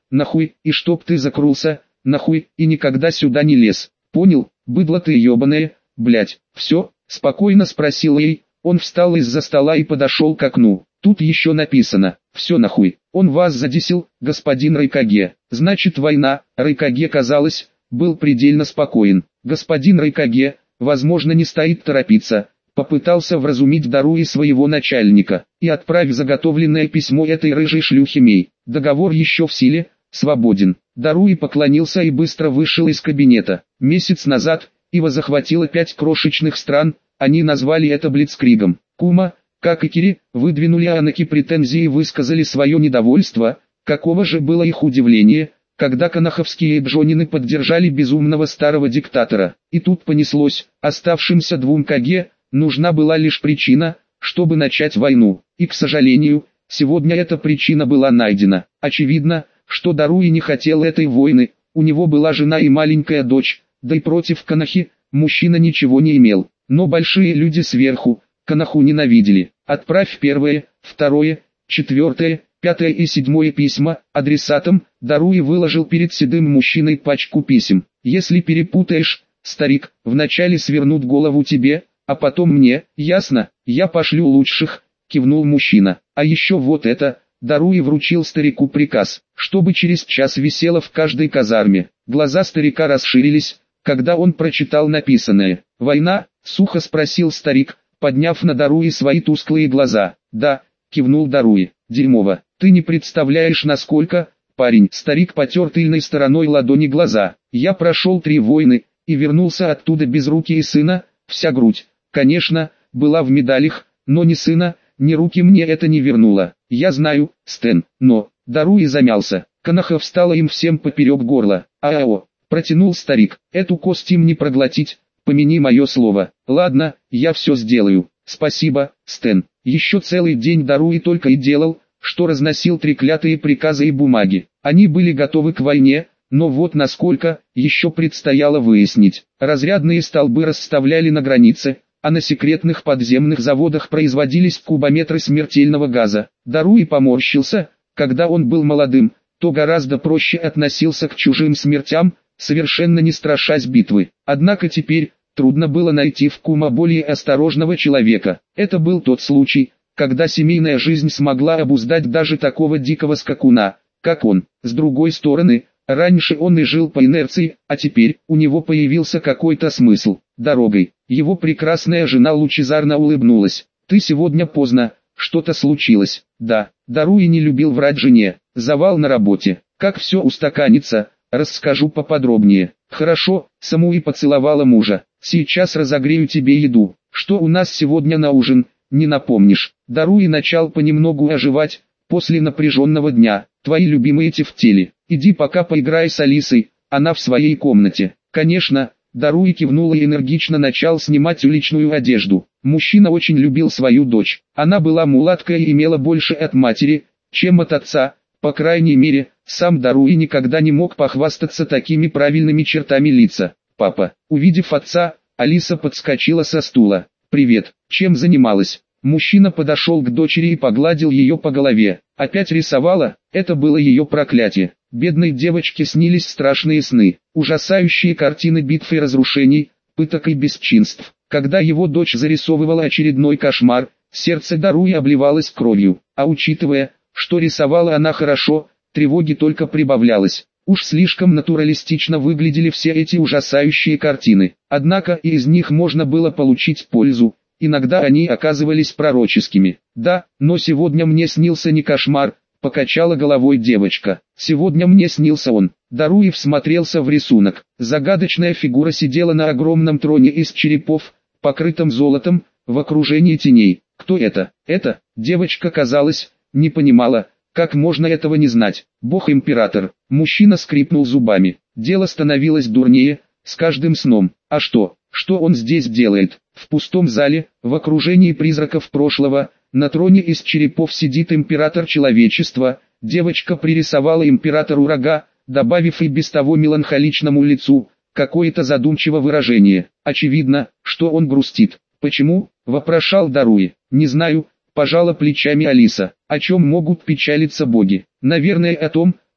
нахуй, и чтоб ты закрылся, нахуй, и никогда сюда не лез. Понял, быдло ты ебаное, блять. Все, спокойно спросил ей. Он встал из-за стола и подошел к окну. Тут еще написано: все нахуй, он вас задесил, господин Райкаге. Значит война. Райкаге, казалось, был предельно спокоен. Господин Райкаге, возможно, не стоит торопиться. Попытался вразумить Даруи своего начальника. И отправь заготовленное письмо этой рыжей шлюхе Мей. Договор еще в силе, свободен. Даруи поклонился и быстро вышел из кабинета. Месяц назад Ива захватила пять крошечных стран, они назвали это Блицкригом. Кума, как и Кири, выдвинули анаки претензии и высказали свое недовольство. Каково же было их удивление, когда канаховские джонины поддержали безумного старого диктатора. И тут понеслось: оставшимся двум Каге нужна была лишь причина, чтобы начать войну. И, к сожалению, сегодня эта причина была найдена. Очевидно, что Даруи не хотел этой войны, у него была жена и маленькая дочь, да и против Канахи мужчина ничего не имел. Но большие люди сверху Канаху ненавидели. Отправь первое, второе, четвертое, пятое и седьмое письма адресатам. Даруи выложил перед седым мужчиной пачку писем. Если перепутаешь, старик, вначале свернут голову тебе, а потом мне, ясно? Я пошлю лучших, кивнул мужчина. А еще вот это. Даруи вручил старику приказ, чтобы через час висело в каждой казарме. Глаза старика расширились, когда он прочитал написанное. «Война?» — сухо спросил старик, подняв на Даруи свои тусклые глаза. «Да», — кивнул Даруи. «Дерьмово, ты не представляешь насколько...» «Парень», — старик потер тыльной стороной ладони глаза. «Я прошел три войны, и вернулся оттуда без руки и сына, вся грудь, конечно, была в медалях, но ни сына, ни руки мне это не вернуло. Я знаю, Стэн, но...» Даруи замялся. Канаха встала им всем поперек горла. «Ао!» — протянул старик. «Эту кость им не проглотить, помяни мое слово». «Ладно, я все сделаю. Спасибо, Стэн». Еще целый день Даруи только и делал, что разносил треклятые приказы и бумаги. Они были готовы к войне, но вот насколько, еще предстояло выяснить. Разрядные столбы расставляли на границе, а на секретных подземных заводах производились кубометры смертельного газа. Даруи поморщился. Когда он был молодым, то гораздо проще относился к чужим смертям, совершенно не страшась битвы. Однако теперь трудно было найти в Кума более осторожного человека. Это был тот случай, когда семейная жизнь смогла обуздать даже такого дикого скакуна, как он. С другой стороны, раньше он и жил по инерции, а теперь у него появился какой-то смысл. Дорогой. Его прекрасная жена лучезарно улыбнулась. «Ты сегодня поздно, что-то случилось?» «Да». Даруи не любил врать жене. «Завал на работе. Как все устаканится, расскажу поподробнее». «Хорошо», Самуи поцеловала мужа. «Сейчас разогрею тебе еду. Что у нас сегодня на ужин, не напомнишь?» Даруи начал понемногу оживать, после напряженного дня. «Твои любимые тефтели. Иди пока поиграй с Алисой, она в своей комнате». «Конечно». Даруи кивнул и энергично начал снимать уличную одежду. Мужчина очень любил свою дочь. Она была мулаткой и имела больше от матери, чем от отца. По крайней мере, сам Даруи никогда не мог похвастаться такими правильными чертами лица. «Папа». Увидев отца, Алиса подскочила со стула. «Привет, чем занималась?» Мужчина подошел к дочери и погладил ее по голове. Опять рисовала? Это было ее проклятие. Бедной девочке снились страшные сны, ужасающие картины битв и разрушений, пыток и бесчинств. Когда его дочь зарисовывала очередной кошмар, сердце Даруи обливалось кровью, а учитывая, что рисовала она хорошо, тревоги только прибавлялось. Уж слишком натуралистично выглядели все эти ужасающие картины, однако и из них можно было получить пользу. Иногда они оказывались пророческими. «Да, но сегодня мне снился не кошмар», — покачала головой девочка. «Сегодня мне снился он». Даруи всмотрелся в рисунок. Загадочная фигура сидела на огромном троне из черепов, покрытом золотом, в окружении теней. Кто это? Это? Девочка, казалось, не понимала, как можно этого не знать. Бог-император. Мужчина скрипнул зубами. Дело становилось дурнее, с каждым сном. А что? Что он здесь делает? В пустом зале, в окружении призраков прошлого, на троне из черепов сидит император человечества. Девочка пририсовала императору рога, добавив и без того меланхоличному лицу какое-то задумчивое выражение. Очевидно, что он грустит. «Почему?» – вопрошал Даруи. «Не знаю», – пожала плечами Алиса. «О чем могут печалиться боги? Наверное, о том,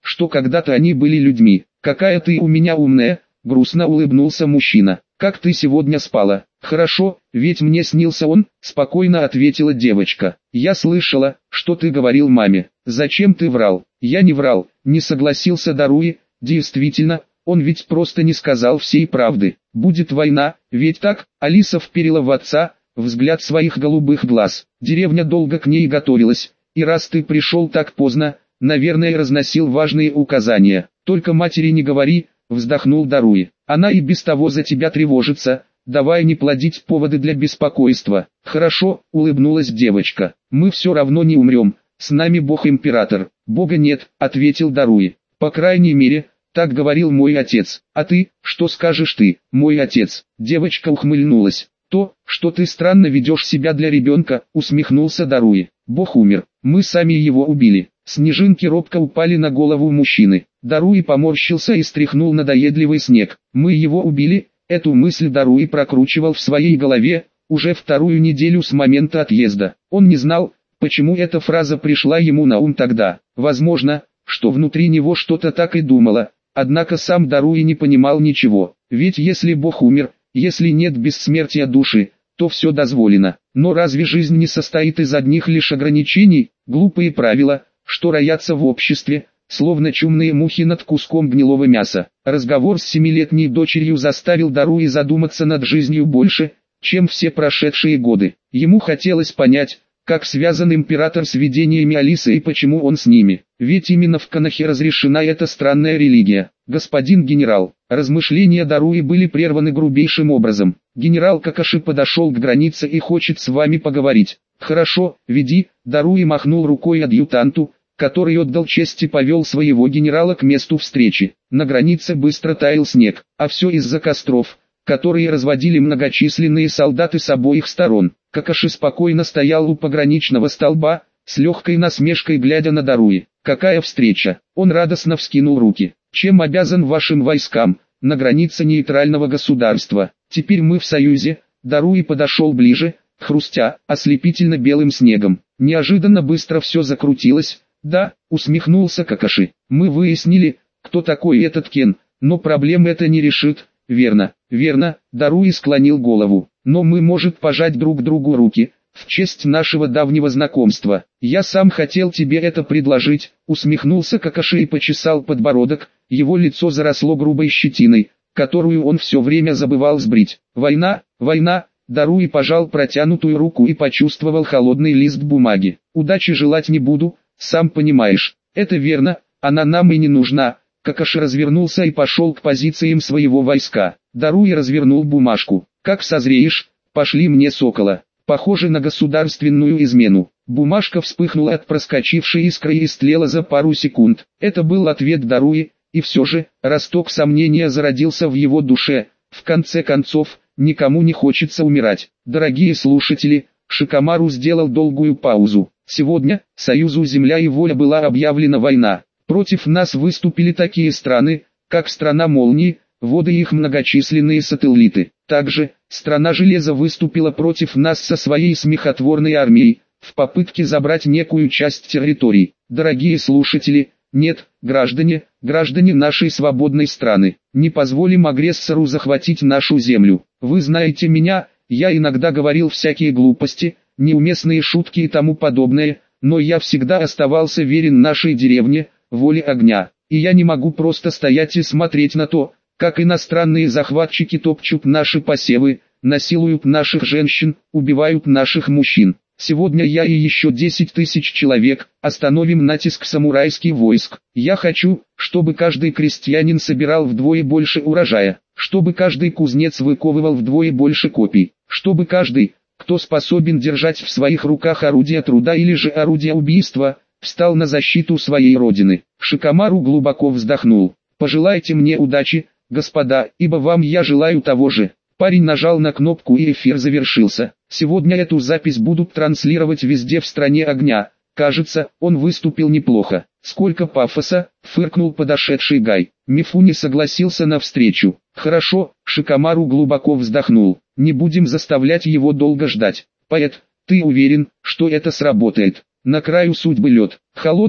что когда-то они были людьми. Какая ты у меня умная, грустно улыбнулся мужчина. Как ты сегодня спала? Хорошо, ведь мне снился он, спокойно ответила девочка. Я слышала, что ты говорил маме. Зачем ты врал? Я не врал, не согласился Даруи. Действительно, он ведь просто не сказал всей правды. Будет война, ведь так? Алиса вперила в отца взгляд своих голубых глаз. Деревня долго к ней готовилась, и раз ты пришел так поздно, наверное, разносил важные указания. Только матери не говори, вздохнул Даруи. Она и без того за тебя тревожится, давай не плодить поводы для беспокойства. Хорошо, улыбнулась девочка. Мы все равно не умрем, с нами Бог-император. Бога нет, ответил Даруи. По крайней мере, так говорил мой отец. А ты, что скажешь ты, мой отец? Девочка ухмыльнулась. То, что ты странно ведешь себя для ребенка, усмехнулся Даруи. Бог умер, мы сами его убили. Снежинки робко упали на голову мужчины. Даруи поморщился и стряхнул надоедливый снег. Мы его убили? Эту мысль Даруи прокручивал в своей голове уже вторую неделю с момента отъезда. Он не знал, почему эта фраза пришла ему на ум тогда. Возможно, что внутри него что-то так и думало. Однако сам Даруи не понимал ничего. Ведь если Бог умер, если нет бессмертия души, то все дозволено. Но разве жизнь не состоит из одних лишь ограничений, глупые правила, что роятся в обществе, словно чумные мухи над куском гнилого мяса? Разговор с семилетней дочерью заставил Даруи задуматься над жизнью больше, чем все прошедшие годы. Ему хотелось понять, как связан император с видениями Алисы и почему он с ними. Ведь именно в Конохе разрешена эта странная религия. Господин генерал, размышления Даруи были прерваны грубейшим образом. Генерал Какаши подошел к границе и хочет с вами поговорить. Хорошо, веди. Даруи махнул рукой адъютанту, который отдал честь и повел своего генерала к месту встречи. На границе быстро таял снег, а все из-за костров, которые разводили многочисленные солдаты с обоих сторон. Какаши спокойно стоял у пограничного столба, с легкой насмешкой глядя на Даруи. Какая встреча! Он радостно вскинул руки. Чем обязан вашим войскам, на границе нейтрального государства? Теперь мы в союзе. Даруи подошел ближе, хрустя ослепительно белым снегом. Неожиданно быстро все закрутилось. Да, усмехнулся Какаши. Мы выяснили, кто такой этот Кен, но проблем это не решит. Верно, верно, Даруи склонил голову. Но мы может пожать друг другу руки, в честь нашего давнего знакомства. Я сам хотел тебе это предложить, усмехнулся Какаши и почесал подбородок. Его лицо заросло грубой щетиной, которую он все время забывал сбрить. Война, война. Даруи пожал протянутую руку и почувствовал холодный лист бумаги. Удачи желать не буду, сам понимаешь. Это верно, она нам и не нужна. Какаши развернулся и пошел к позициям своего войска. Даруи развернул бумажку. Как созреешь, пошли мне сокола. Похоже на государственную измену. Бумажка вспыхнула от проскочившей искры и истлела за пару секунд. Это был ответ Даруи, и все же, росток сомнения зародился в его душе. В конце концов, никому не хочется умирать. Дорогие слушатели, Шикамару сделал долгую паузу. Сегодня, Союзу Земля и Воля была объявлена война. Против нас выступили такие страны, как страна Молнии, Воды и их многочисленные сателлиты. Также, страна Железа выступила против нас со своей смехотворной армией, в попытке забрать некую часть территорий. Дорогие слушатели, нет, граждане, граждане нашей свободной страны, не позволим агрессору захватить нашу землю. Вы знаете меня, я иногда говорил всякие глупости, неуместные шутки и тому подобное, но я всегда оставался верен нашей деревне, воле огня. И я не могу просто стоять и смотреть на то, как иностранные захватчики топчут наши посевы, насилуют наших женщин, убивают наших мужчин. Сегодня я и еще десять тысяч человек остановим натиск самурайских войск. Я хочу, чтобы каждый крестьянин собирал вдвое больше урожая, чтобы каждый кузнец выковывал вдвое больше копий, чтобы каждый, кто способен держать в своих руках орудие труда или же орудие убийства, встал на защиту своей родины. Шикамару глубоко вздохнул. Пожелайте мне удачи, господа, ибо вам я желаю того же. Парень нажал на кнопку и эфир завершился. Сегодня эту запись будут транслировать везде в стране огня. Кажется, он выступил неплохо. Сколько пафоса, фыркнул подошедший Гай. Мифуни согласился на встречу. Хорошо, Шикамару глубоко вздохнул. Не будем заставлять его долго ждать. Поэт, ты уверен, что это сработает? На краю судьбы лед. Холодный,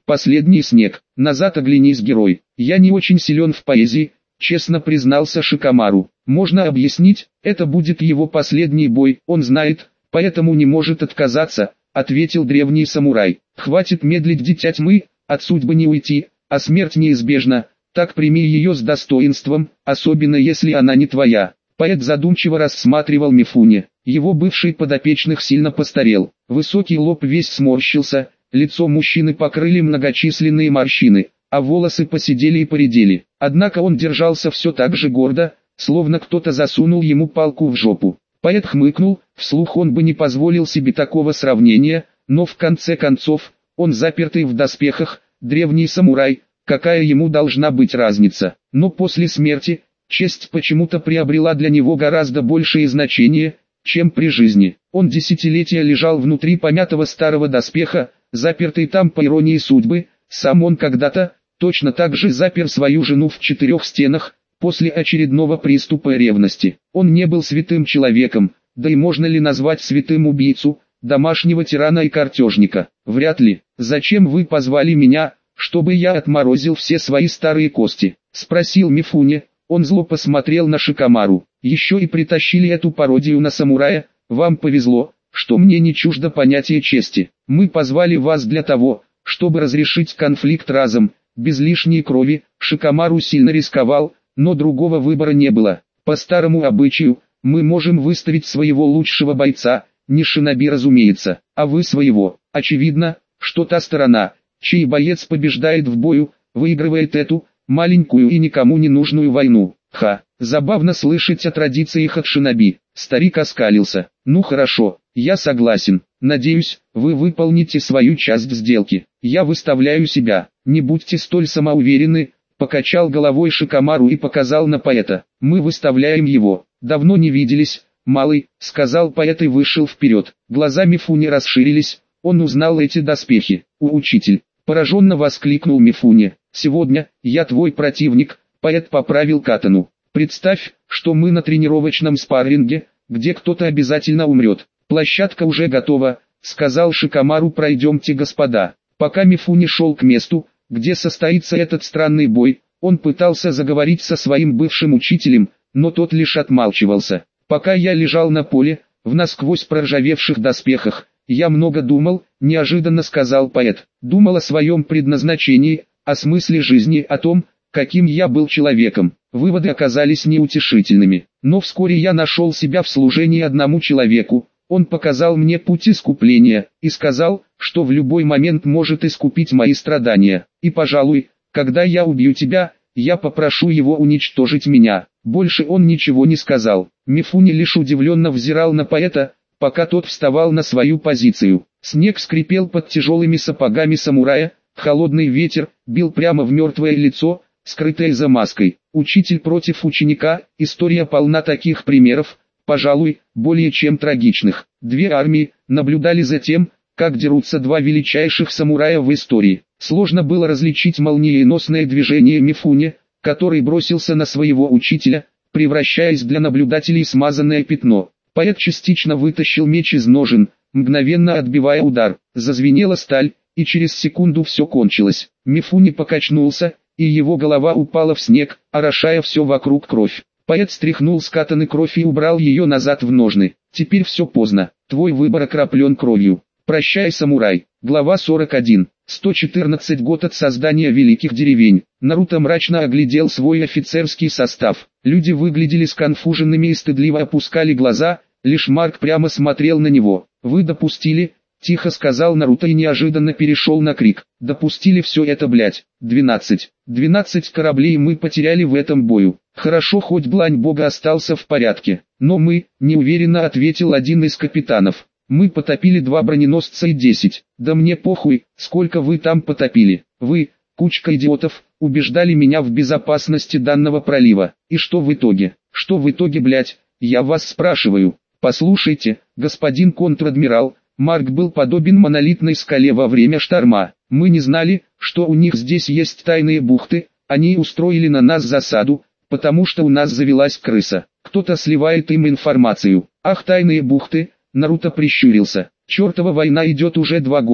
Последний снег. Назад оглянись, герой. Я не очень силен в поэзии, честно признался Шикомару. Можно объяснить, это будет его последний бой, он знает, поэтому не может отказаться, ответил древний самурай. Хватит медлить, дитя тьмы, от судьбы не уйти, а смерть неизбежна, так прими ее с достоинством, особенно если она не твоя. Поэт задумчиво рассматривал Мифуне. Его бывший подопечных сильно постарел, высокий лоб весь сморщился, лицо мужчины покрыли многочисленные морщины, а волосы поседели и поредели. Однако он держался все так же гордо, словно кто-то засунул ему палку в жопу. Поэт хмыкнул, вслух он бы не позволил себе такого сравнения, но в конце концов, он запертый в доспехах, древний самурай, какая ему должна быть разница. Но после смерти, честь почему-то приобрела для него гораздо большее значение, чем при жизни. Он десятилетия лежал внутри помятого старого доспеха, запертый там по иронии судьбы. Сам он когда-то, точно так же запер свою жену в четырех стенах, после очередного приступа ревности. Он не был святым человеком, да и можно ли назвать святым убийцу, домашнего тирана и картежника? Вряд ли. «Зачем вы позвали меня, чтобы я отморозил все свои старые кости?» — спросил Мифуне. Он зло посмотрел на Шикомару. «Еще и притащили эту пародию на самурая. Вам повезло, что мне не чуждо понятие чести. Мы позвали вас для того, чтобы разрешить конфликт разом, без лишней крови». Шикомару сильно рисковал, но другого выбора не было. По старому обычаю, мы можем выставить своего лучшего бойца, не шиноби, разумеется, а вы своего. Очевидно, что та сторона, чей боец побеждает в бою, выигрывает эту, маленькую и никому не нужную войну. Ха, забавно слышать о традициях от шиноби. Старик оскалился. Ну хорошо, я согласен. Надеюсь, вы выполните свою часть сделки. Я выставляю себя. Не будьте столь самоуверены. Покачал головой Шикомару и показал на поэта. Мы выставляем его. Давно не виделись, малый, сказал поэт и вышел вперед. Глаза Мифуне расширились. Он узнал эти доспехи. У учитель. Пораженно воскликнул Мифуне. Сегодня, я твой противник. Поэт поправил катану. Представь, что мы на тренировочном спарринге, где кто-то обязательно умрет. Площадка уже готова, сказал Шикомару. Пройдемте, господа. Пока Мифуне шел к месту, где состоится этот странный бой, он пытался заговорить со своим бывшим учителем, но тот лишь отмалчивался. Пока я лежал на поле, в насквозь проржавевших доспехах, я много думал, неожиданно сказал поэт. Думал о своем предназначении, о смысле жизни, о том, каким я был человеком. Выводы оказались неутешительными. Но вскоре я нашел себя в служении одному человеку. Он показал мне путь искупления, и сказал, что в любой момент может искупить мои страдания. И пожалуй, когда я убью тебя, я попрошу его уничтожить меня. Больше он ничего не сказал. Мифуне лишь удивленно взирал на поэта, пока тот вставал на свою позицию. Снег скрипел под тяжелыми сапогами самурая, холодный ветер бил прямо в мертвое лицо, скрытое за маской. Учитель против ученика, история полна таких примеров, пожалуй, более чем трагичных. Две армии наблюдали за тем, как дерутся два величайших самурая в истории. Сложно было различить молниеносное движение Мифуне, который бросился на своего учителя, превращаясь для наблюдателей в смазанное пятно. Поэт частично вытащил меч из ножен, мгновенно отбивая удар. Зазвенела сталь, и через секунду все кончилось. Мифуне покачнулся, и его голова упала в снег, орошая все вокруг кровь. Поэт стряхнул с катаны кровь и убрал ее назад в ножны. Теперь все поздно, твой выбор окроплен кровью. Прощай, самурай. Глава сорок один. сто четырнадцать год от создания великих деревень. Наруто мрачно оглядел свой офицерский состав. Люди выглядели сконфуженными и стыдливо опускали глаза, лишь Марк прямо смотрел на него. «Вы допустили?» — тихо сказал Наруто и неожиданно перешел на крик. «Допустили все это, блять. Двенадцать. Двенадцать кораблей мы потеряли в этом бою. Хорошо, хоть Блань Бога остался в порядке. Но мы», — неуверенно ответил один из капитанов. «Мы потопили два броненосца и десять. Да мне похуй, сколько вы там потопили. Вы, кучка идиотов, убеждали меня в безопасности данного пролива. И что в итоге? Что в итоге, блять? Я вас спрашиваю. Послушайте, господин контр-адмирал, Марк был подобен монолитной скале во время шторма. Мы не знали, что у них здесь есть тайные бухты. Они устроили на нас засаду, потому что у нас завелась крыса. Кто-то сливает им информацию. Ах, тайные бухты!» Наруто прищурился. «Чертова война идет уже два года,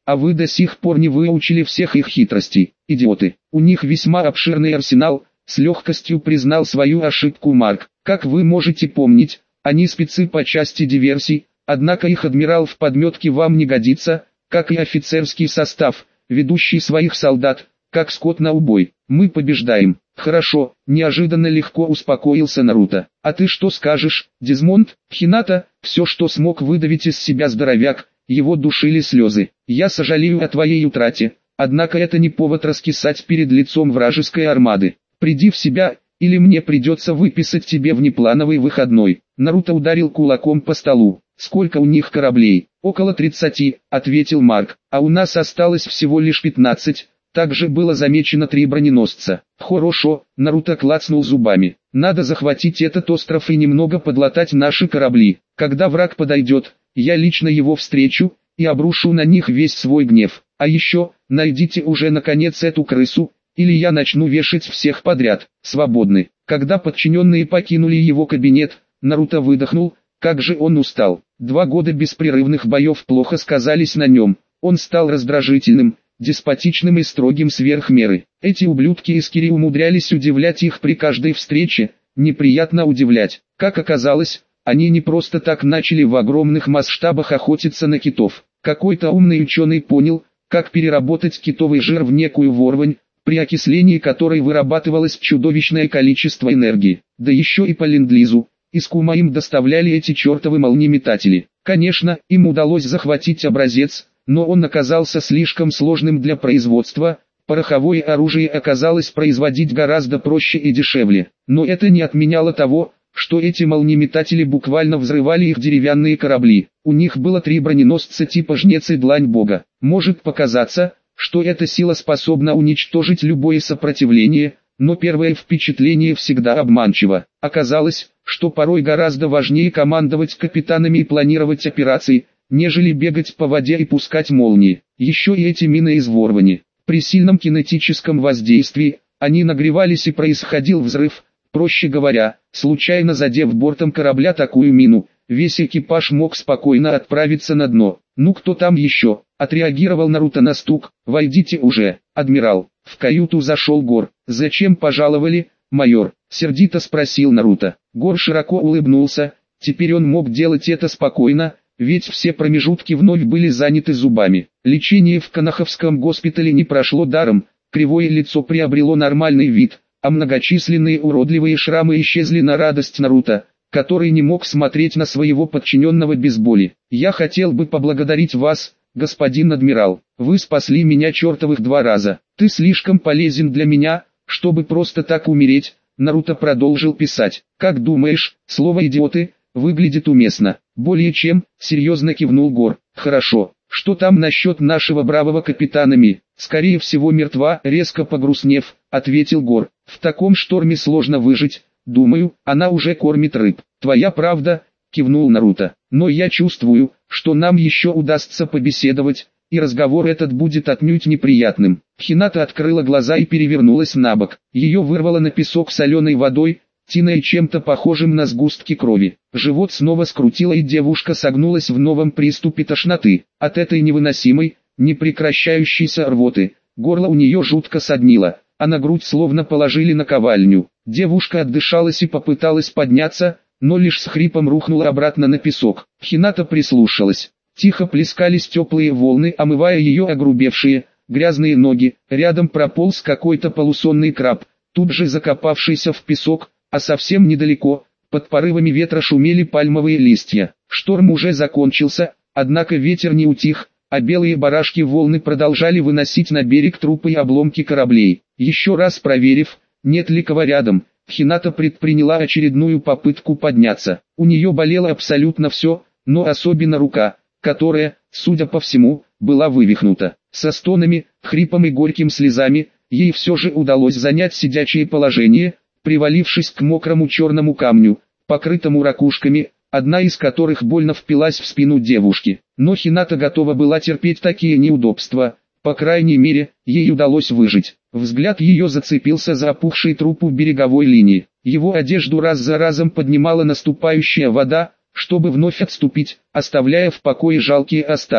а вы до сих пор не выучили всех их хитростей, идиоты. У них весьма обширный арсенал, с легкостью признал свою ошибку Марк. Как вы можете помнить, они спецы по части диверсий, однако их адмирал в подметке вам не годится, как и офицерский состав, ведущий своих солдат, как скот на убой. Мы побеждаем. Хорошо, неожиданно легко успокоился Наруто. А ты что скажешь, Дезмонд? Хината, все, что смог выдавить из себя здоровяк, его душили слезы. Я сожалею о твоей утрате, однако это не повод раскисать перед лицом вражеской армады. Приди в себя, или мне придется выписать тебе внеплановый выходной. Наруто ударил кулаком по столу. Сколько у них кораблей? Около тридцати, ответил Марк, а у нас осталось всего лишь пятнадцать. Также было замечено три броненосца. Хорошо, Наруто клацнул зубами. Надо захватить этот остров и немного подлатать наши корабли. Когда враг подойдет, я лично его встречу и обрушу на них весь свой гнев. А еще, найдите уже наконец эту крысу, или я начну вешать всех подряд. Свободны. Когда подчиненные покинули его кабинет, Наруто выдохнул, как же он устал. Два года беспрерывных боев плохо сказались на нем. Он стал раздражительным, деспотичным и строгим сверх меры. Эти ублюдки из Кири умудрялись удивлять их при каждой встрече, неприятно удивлять. Как оказалось, они не просто так начали в огромных масштабах охотиться на китов. Какой-то умный ученый понял, как переработать китовый жир в некую ворвань, при окислении которой вырабатывалось чудовищное количество энергии. Да еще и по ленд-лизу. Из Кума им доставляли эти чертовы молниеметатели. Конечно, им удалось захватить образец, но он оказался слишком сложным для производства. Пороховое оружие оказалось производить гораздо проще и дешевле. Но это не отменяло того, что эти молниеметатели буквально взрывали их деревянные корабли. У них было три броненосца типа Жнец и Длань Бога. Может показаться, что эта сила способна уничтожить любое сопротивление, но первое впечатление всегда обманчиво. Оказалось, что порой гораздо важнее командовать капитанами и планировать операции, нежели бегать по воде и пускать молнии. Еще и эти мины из ворвани. При сильном кинетическом воздействии, они нагревались и происходил взрыв. Проще говоря, случайно задев бортом корабля такую мину, весь экипаж мог спокойно отправиться на дно. «Ну кто там еще?» — отреагировал Наруто на стук. «Войдите уже, адмирал». В каюту зашел Гор. «Зачем пожаловали, майор?» — сердито спросил Наруто. Гор широко улыбнулся. Теперь он мог делать это спокойно, ведь все промежутки вновь были заняты зубами. Лечение в Канаховском госпитале не прошло даром, кривое лицо приобрело нормальный вид, а многочисленные уродливые шрамы исчезли на радость Наруто, который не мог смотреть на своего подчиненного без боли. «Я хотел бы поблагодарить вас, господин адмирал. Вы спасли меня чертовых два раза. Ты слишком полезен для меня, чтобы просто так умереть». Наруто продолжил писать. «Как думаешь, слово «идиоты» выглядит уместно?» «Более чем», серьезно кивнул Гор. «Хорошо. Что там насчет нашего бравого капитана Ми?» «Скорее всего мертва», резко погрустнев, ответил Гор. «В таком шторме сложно выжить. Думаю, она уже кормит рыб». «Твоя правда», кивнул Наруто. «Но я чувствую, что нам еще удастся побеседовать, и разговор этот будет отнюдь неприятным». Хината открыла глаза и перевернулась на бок. Ее вырвало на песок соленой водой, тиной чем-то похожим на сгустки крови. Живот снова скрутило, и девушка согнулась в новом приступе тошноты. От этой невыносимой, непрекращающейся рвоты, горло у нее жутко соднило, а на грудь словно положили наковальню. Девушка отдышалась и попыталась подняться, но лишь с хрипом рухнула обратно на песок. Хината прислушалась. Тихо плескались теплые волны, омывая ее огрубевшие, грязные ноги. Рядом прополз какой-то полусонный краб, тут же закопавшийся в песок, а совсем недалеко, под порывами ветра шумели пальмовые листья. Шторм уже закончился, однако ветер не утих, а белые барашки волны продолжали выносить на берег трупы и обломки кораблей. Еще раз проверив, нет ли кого рядом, Хината предприняла очередную попытку подняться. У нее болело абсолютно все, но особенно рука, которая, судя по всему, была вывихнута. Со стонами, хрипом и горьким слезами, ей все же удалось занять сидячее положение, привалившись к мокрому черному камню, покрытому ракушками, одна из которых больно впилась в спину девушки. Но Хината готова была терпеть такие неудобства, по крайней мере, ей удалось выжить. Взгляд ее зацепился за опухший труп у береговой линии. Его одежду раз за разом поднимала наступающая вода, чтобы вновь отступить, оставляя в покое жалкие останки.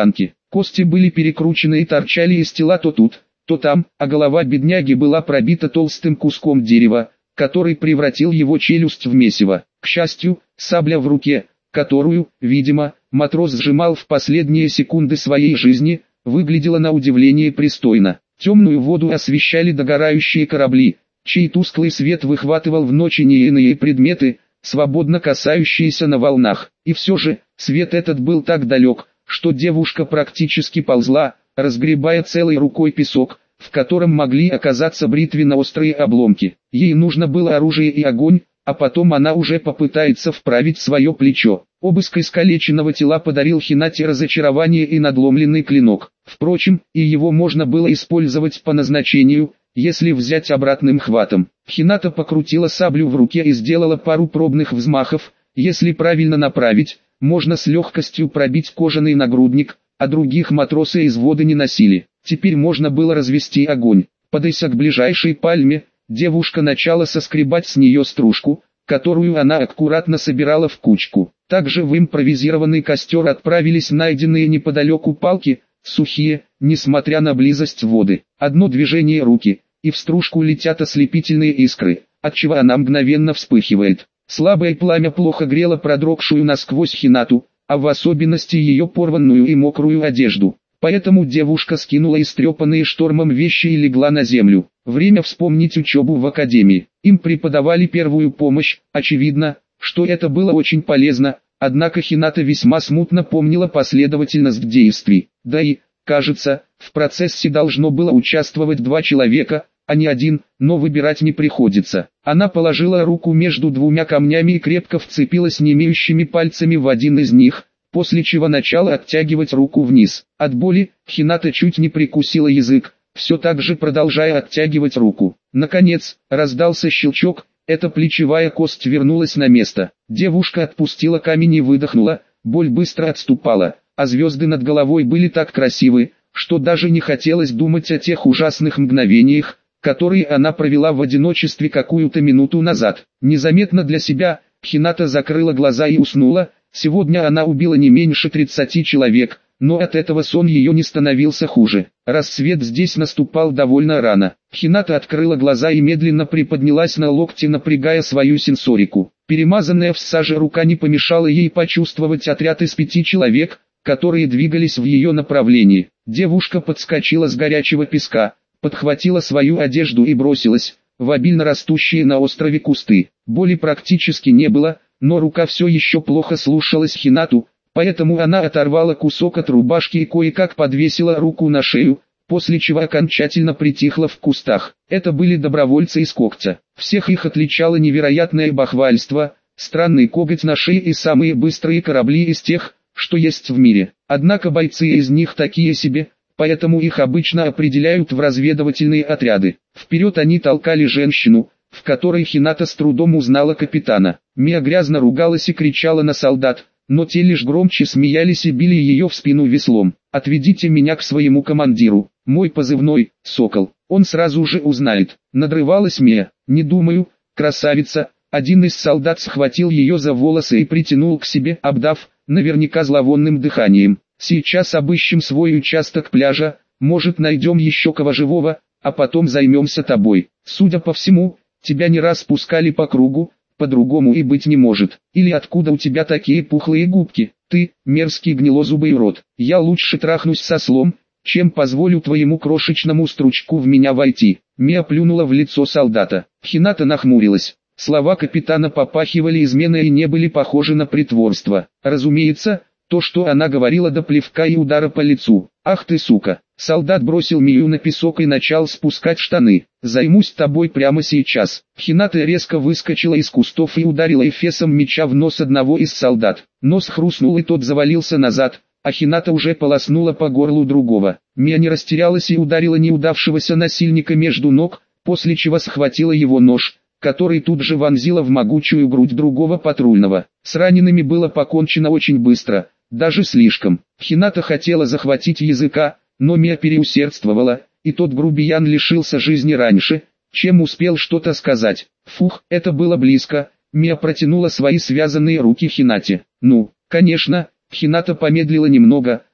Кости были перекручены и торчали из тела то тут, то там, а голова бедняги была пробита толстым куском дерева, который превратил его челюсть в месиво. К счастью, сабля в руке, которую, видимо, матрос сжимал в последние секунды своей жизни, выглядела на удивление пристойно. Темную воду освещали догорающие корабли, чей тусклый свет выхватывал в ночи не иные предметы, свободно касающиеся на волнах. И все же, свет этот был так далек, что девушка практически ползла, разгребая целой рукой песок, в котором могли оказаться бритвенно-острые обломки. Ей нужно было оружие и огонь, а потом она уже попытается вправить свое плечо. Обыск искалеченного тела подарил Хинате разочарование и надломленный клинок. Впрочем, и его можно было использовать по назначению, если взять обратным хватом. Хината покрутила саблю в руке и сделала пару пробных взмахов. Если правильно направить, можно с легкостью пробить кожаный нагрудник, а других матросы из воды не носили. Теперь можно было развести огонь. Подойдя к ближайшей пальме, девушка начала соскребать с нее стружку, которую она аккуратно собирала в кучку. Также в импровизированный костер отправились найденные неподалеку палки, сухие, несмотря на близость воды. Одно движение руки, и в стружку летят ослепительные искры, отчего она мгновенно вспыхивает. Слабое пламя плохо грело продрогшую насквозь Хинату, а в особенности ее порванную и мокрую одежду. Поэтому девушка скинула истрепанные штормом вещи и легла на землю. Время вспомнить учебу в академии. Им преподавали первую помощь, очевидно, что это было очень полезно, однако Хината весьма смутно помнила последовательность действий. Да и, кажется, в процессе должно было участвовать два человека, а не один, но выбирать не приходится. Она положила руку между двумя камнями и крепко вцепилась немеющими пальцами в один из них, после чего начала оттягивать руку вниз. От боли, Хината чуть не прикусила язык, все так же продолжая оттягивать руку. Наконец, раздался щелчок, эта плечевая кость вернулась на место. Девушка отпустила камень и выдохнула, боль быстро отступала, а звезды над головой были так красивы, что даже не хотелось думать о тех ужасных мгновениях, которые она провела в одиночестве какую-то минуту назад. Незаметно для себя, Хината закрыла глаза и уснула. Сегодня она убила не меньше тридцати человек, но от этого сон ее не становился хуже. Рассвет здесь наступал довольно рано. Хината открыла глаза и медленно приподнялась на локте, напрягая свою сенсорику. Перемазанная в саже рука не помешала ей почувствовать отряд из пяти человек, которые двигались в ее направлении. Девушка подскочила с горячего песка, подхватила свою одежду и бросилась в обильно растущие на острове кусты. Боли практически не было, но рука все еще плохо слушалась Хинату, поэтому она оторвала кусок от рубашки и кое-как подвесила руку на шею, после чего окончательно притихла в кустах. Это были добровольцы из когтя. Всех их отличало невероятное бахвальство, странный коготь на шее и самые быстрые корабли из тех, что есть в мире. Однако бойцы из них такие себе, поэтому их обычно определяют в разведывательные отряды. Вперед они толкали женщину, в которой Хината с трудом узнала капитана. Мия грязно ругалась и кричала на солдат, но те лишь громче смеялись и били ее в спину веслом. «Отведите меня к своему командиру, мой позывной — Сокол, он сразу же узнает». Надрывалась Мия. «Не думаю, красавица». Один из солдат схватил ее за волосы и притянул к себе, обдав, наверняка зловонным дыханием. «Сейчас обыщем свой участок пляжа, может найдем еще кого живого, а потом займемся тобой. Судя по всему, тебя не раз пускали по кругу, по-другому и быть не может. Или откуда у тебя такие пухлые губки? Ты, мерзкий гнилозубый урод. Я лучше трахнусь со слом, чем позволю твоему крошечному стручку в меня войти». Мия плюнула в лицо солдата. Хината нахмурилась. Слова капитана попахивали изменой и не были похожи на притворство. Разумеется, то, что она говорила до плевка и удара по лицу. «Ах ты сука!» Солдат бросил Мию на песок и начал спускать штаны. «Займусь тобой прямо сейчас». Хината резко выскочила из кустов и ударила эфесом меча в нос одного из солдат. Нос хрустнул и тот завалился назад, а Хината уже полоснула по горлу другого. Мия не растерялась и ударила неудавшегося насильника между ног, после чего схватила его нож, который тут же вонзила в могучую грудь другого патрульного. С ранеными было покончено очень быстро, даже слишком. Хината хотела захватить языка, но Мия переусердствовала, и тот грубиян лишился жизни раньше, чем успел что-то сказать. Фух, это было близко. Мия протянула свои связанные руки Хинате. «Ну, конечно». Хината помедлила немного,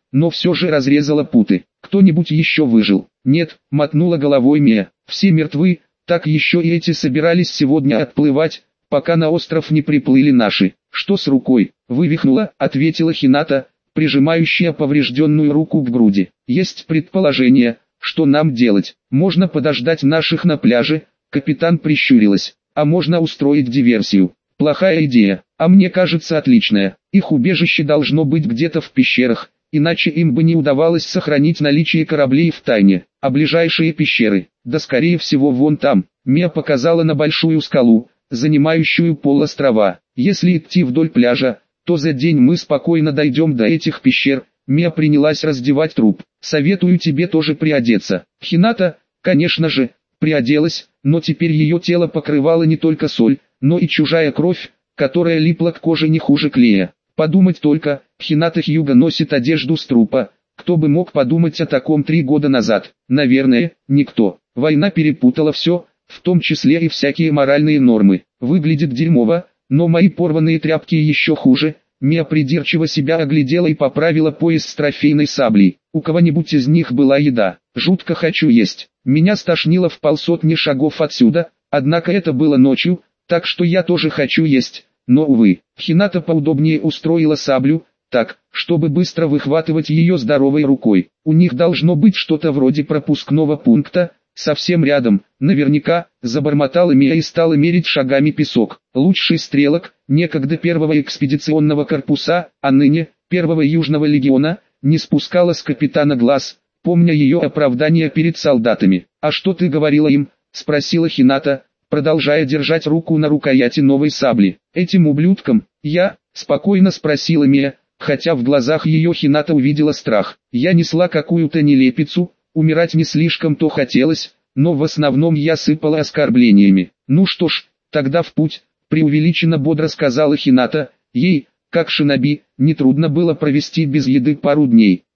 но все же разрезала путы. Кто-нибудь еще выжил? Нет, мотнула головой Мия. Все мертвы, так еще и эти собирались сегодня отплывать, пока на остров не приплыли наши. Что с рукой? Вывихнула, ответила Хината, прижимающая поврежденную руку к груди. Есть предположение, что нам делать. Можно подождать наших на пляже, капитан прищурилась. А можно устроить диверсию. Плохая идея, а мне кажется отличная. Их убежище должно быть где-то в пещерах, иначе им бы не удавалось сохранить наличие кораблей в тайне. А ближайшие пещеры, да скорее всего вон там. Мия показала на большую скалу, занимающую полострова. Если идти вдоль пляжа, то за день мы спокойно дойдем до этих пещер. Мия принялась раздевать труп. Советую тебе тоже приодеться. Хината, конечно же, приоделась, но теперь ее тело покрывало не только соль, но и чужая кровь, которая липла к коже не хуже клея. Подумать только, Хината Хьюга носит одежду с трупа. Кто бы мог подумать о таком три года назад? Наверное, никто. Война перепутала все, в том числе и всякие моральные нормы. Выглядит дерьмово, но мои порванные тряпки еще хуже. Мия придирчиво себя оглядела и поправила пояс с трофейной саблей. У кого-нибудь из них была еда. Жутко хочу есть. Меня стошнило в полсотни шагов отсюда, однако это было ночью, так что я тоже хочу есть. Но увы, Хината поудобнее устроила саблю, так, чтобы быстро выхватывать ее здоровой рукой. У них должно быть что-то вроде пропускного пункта, совсем рядом, наверняка, забормотала Мия и стала мерить шагами песок. Лучший стрелок, некогда первого экспедиционного корпуса, а ныне, первого южного легиона, не спускала с капитана глаз, помня ее оправдание перед солдатами. «А что ты говорила им?» — спросила Хината, продолжая держать руку на рукояти новой сабли. «Этим ублюдкам, я?» — спокойно спросила Мия, хотя в глазах ее Хината увидела страх. «Я несла какую-то нелепицу, умирать не слишком-то хотелось, но в основном я сыпала оскорблениями. Ну что ж, тогда в путь», — преувеличенно бодро сказала Хината. Ей, как шиноби, нетрудно было провести без еды пару дней.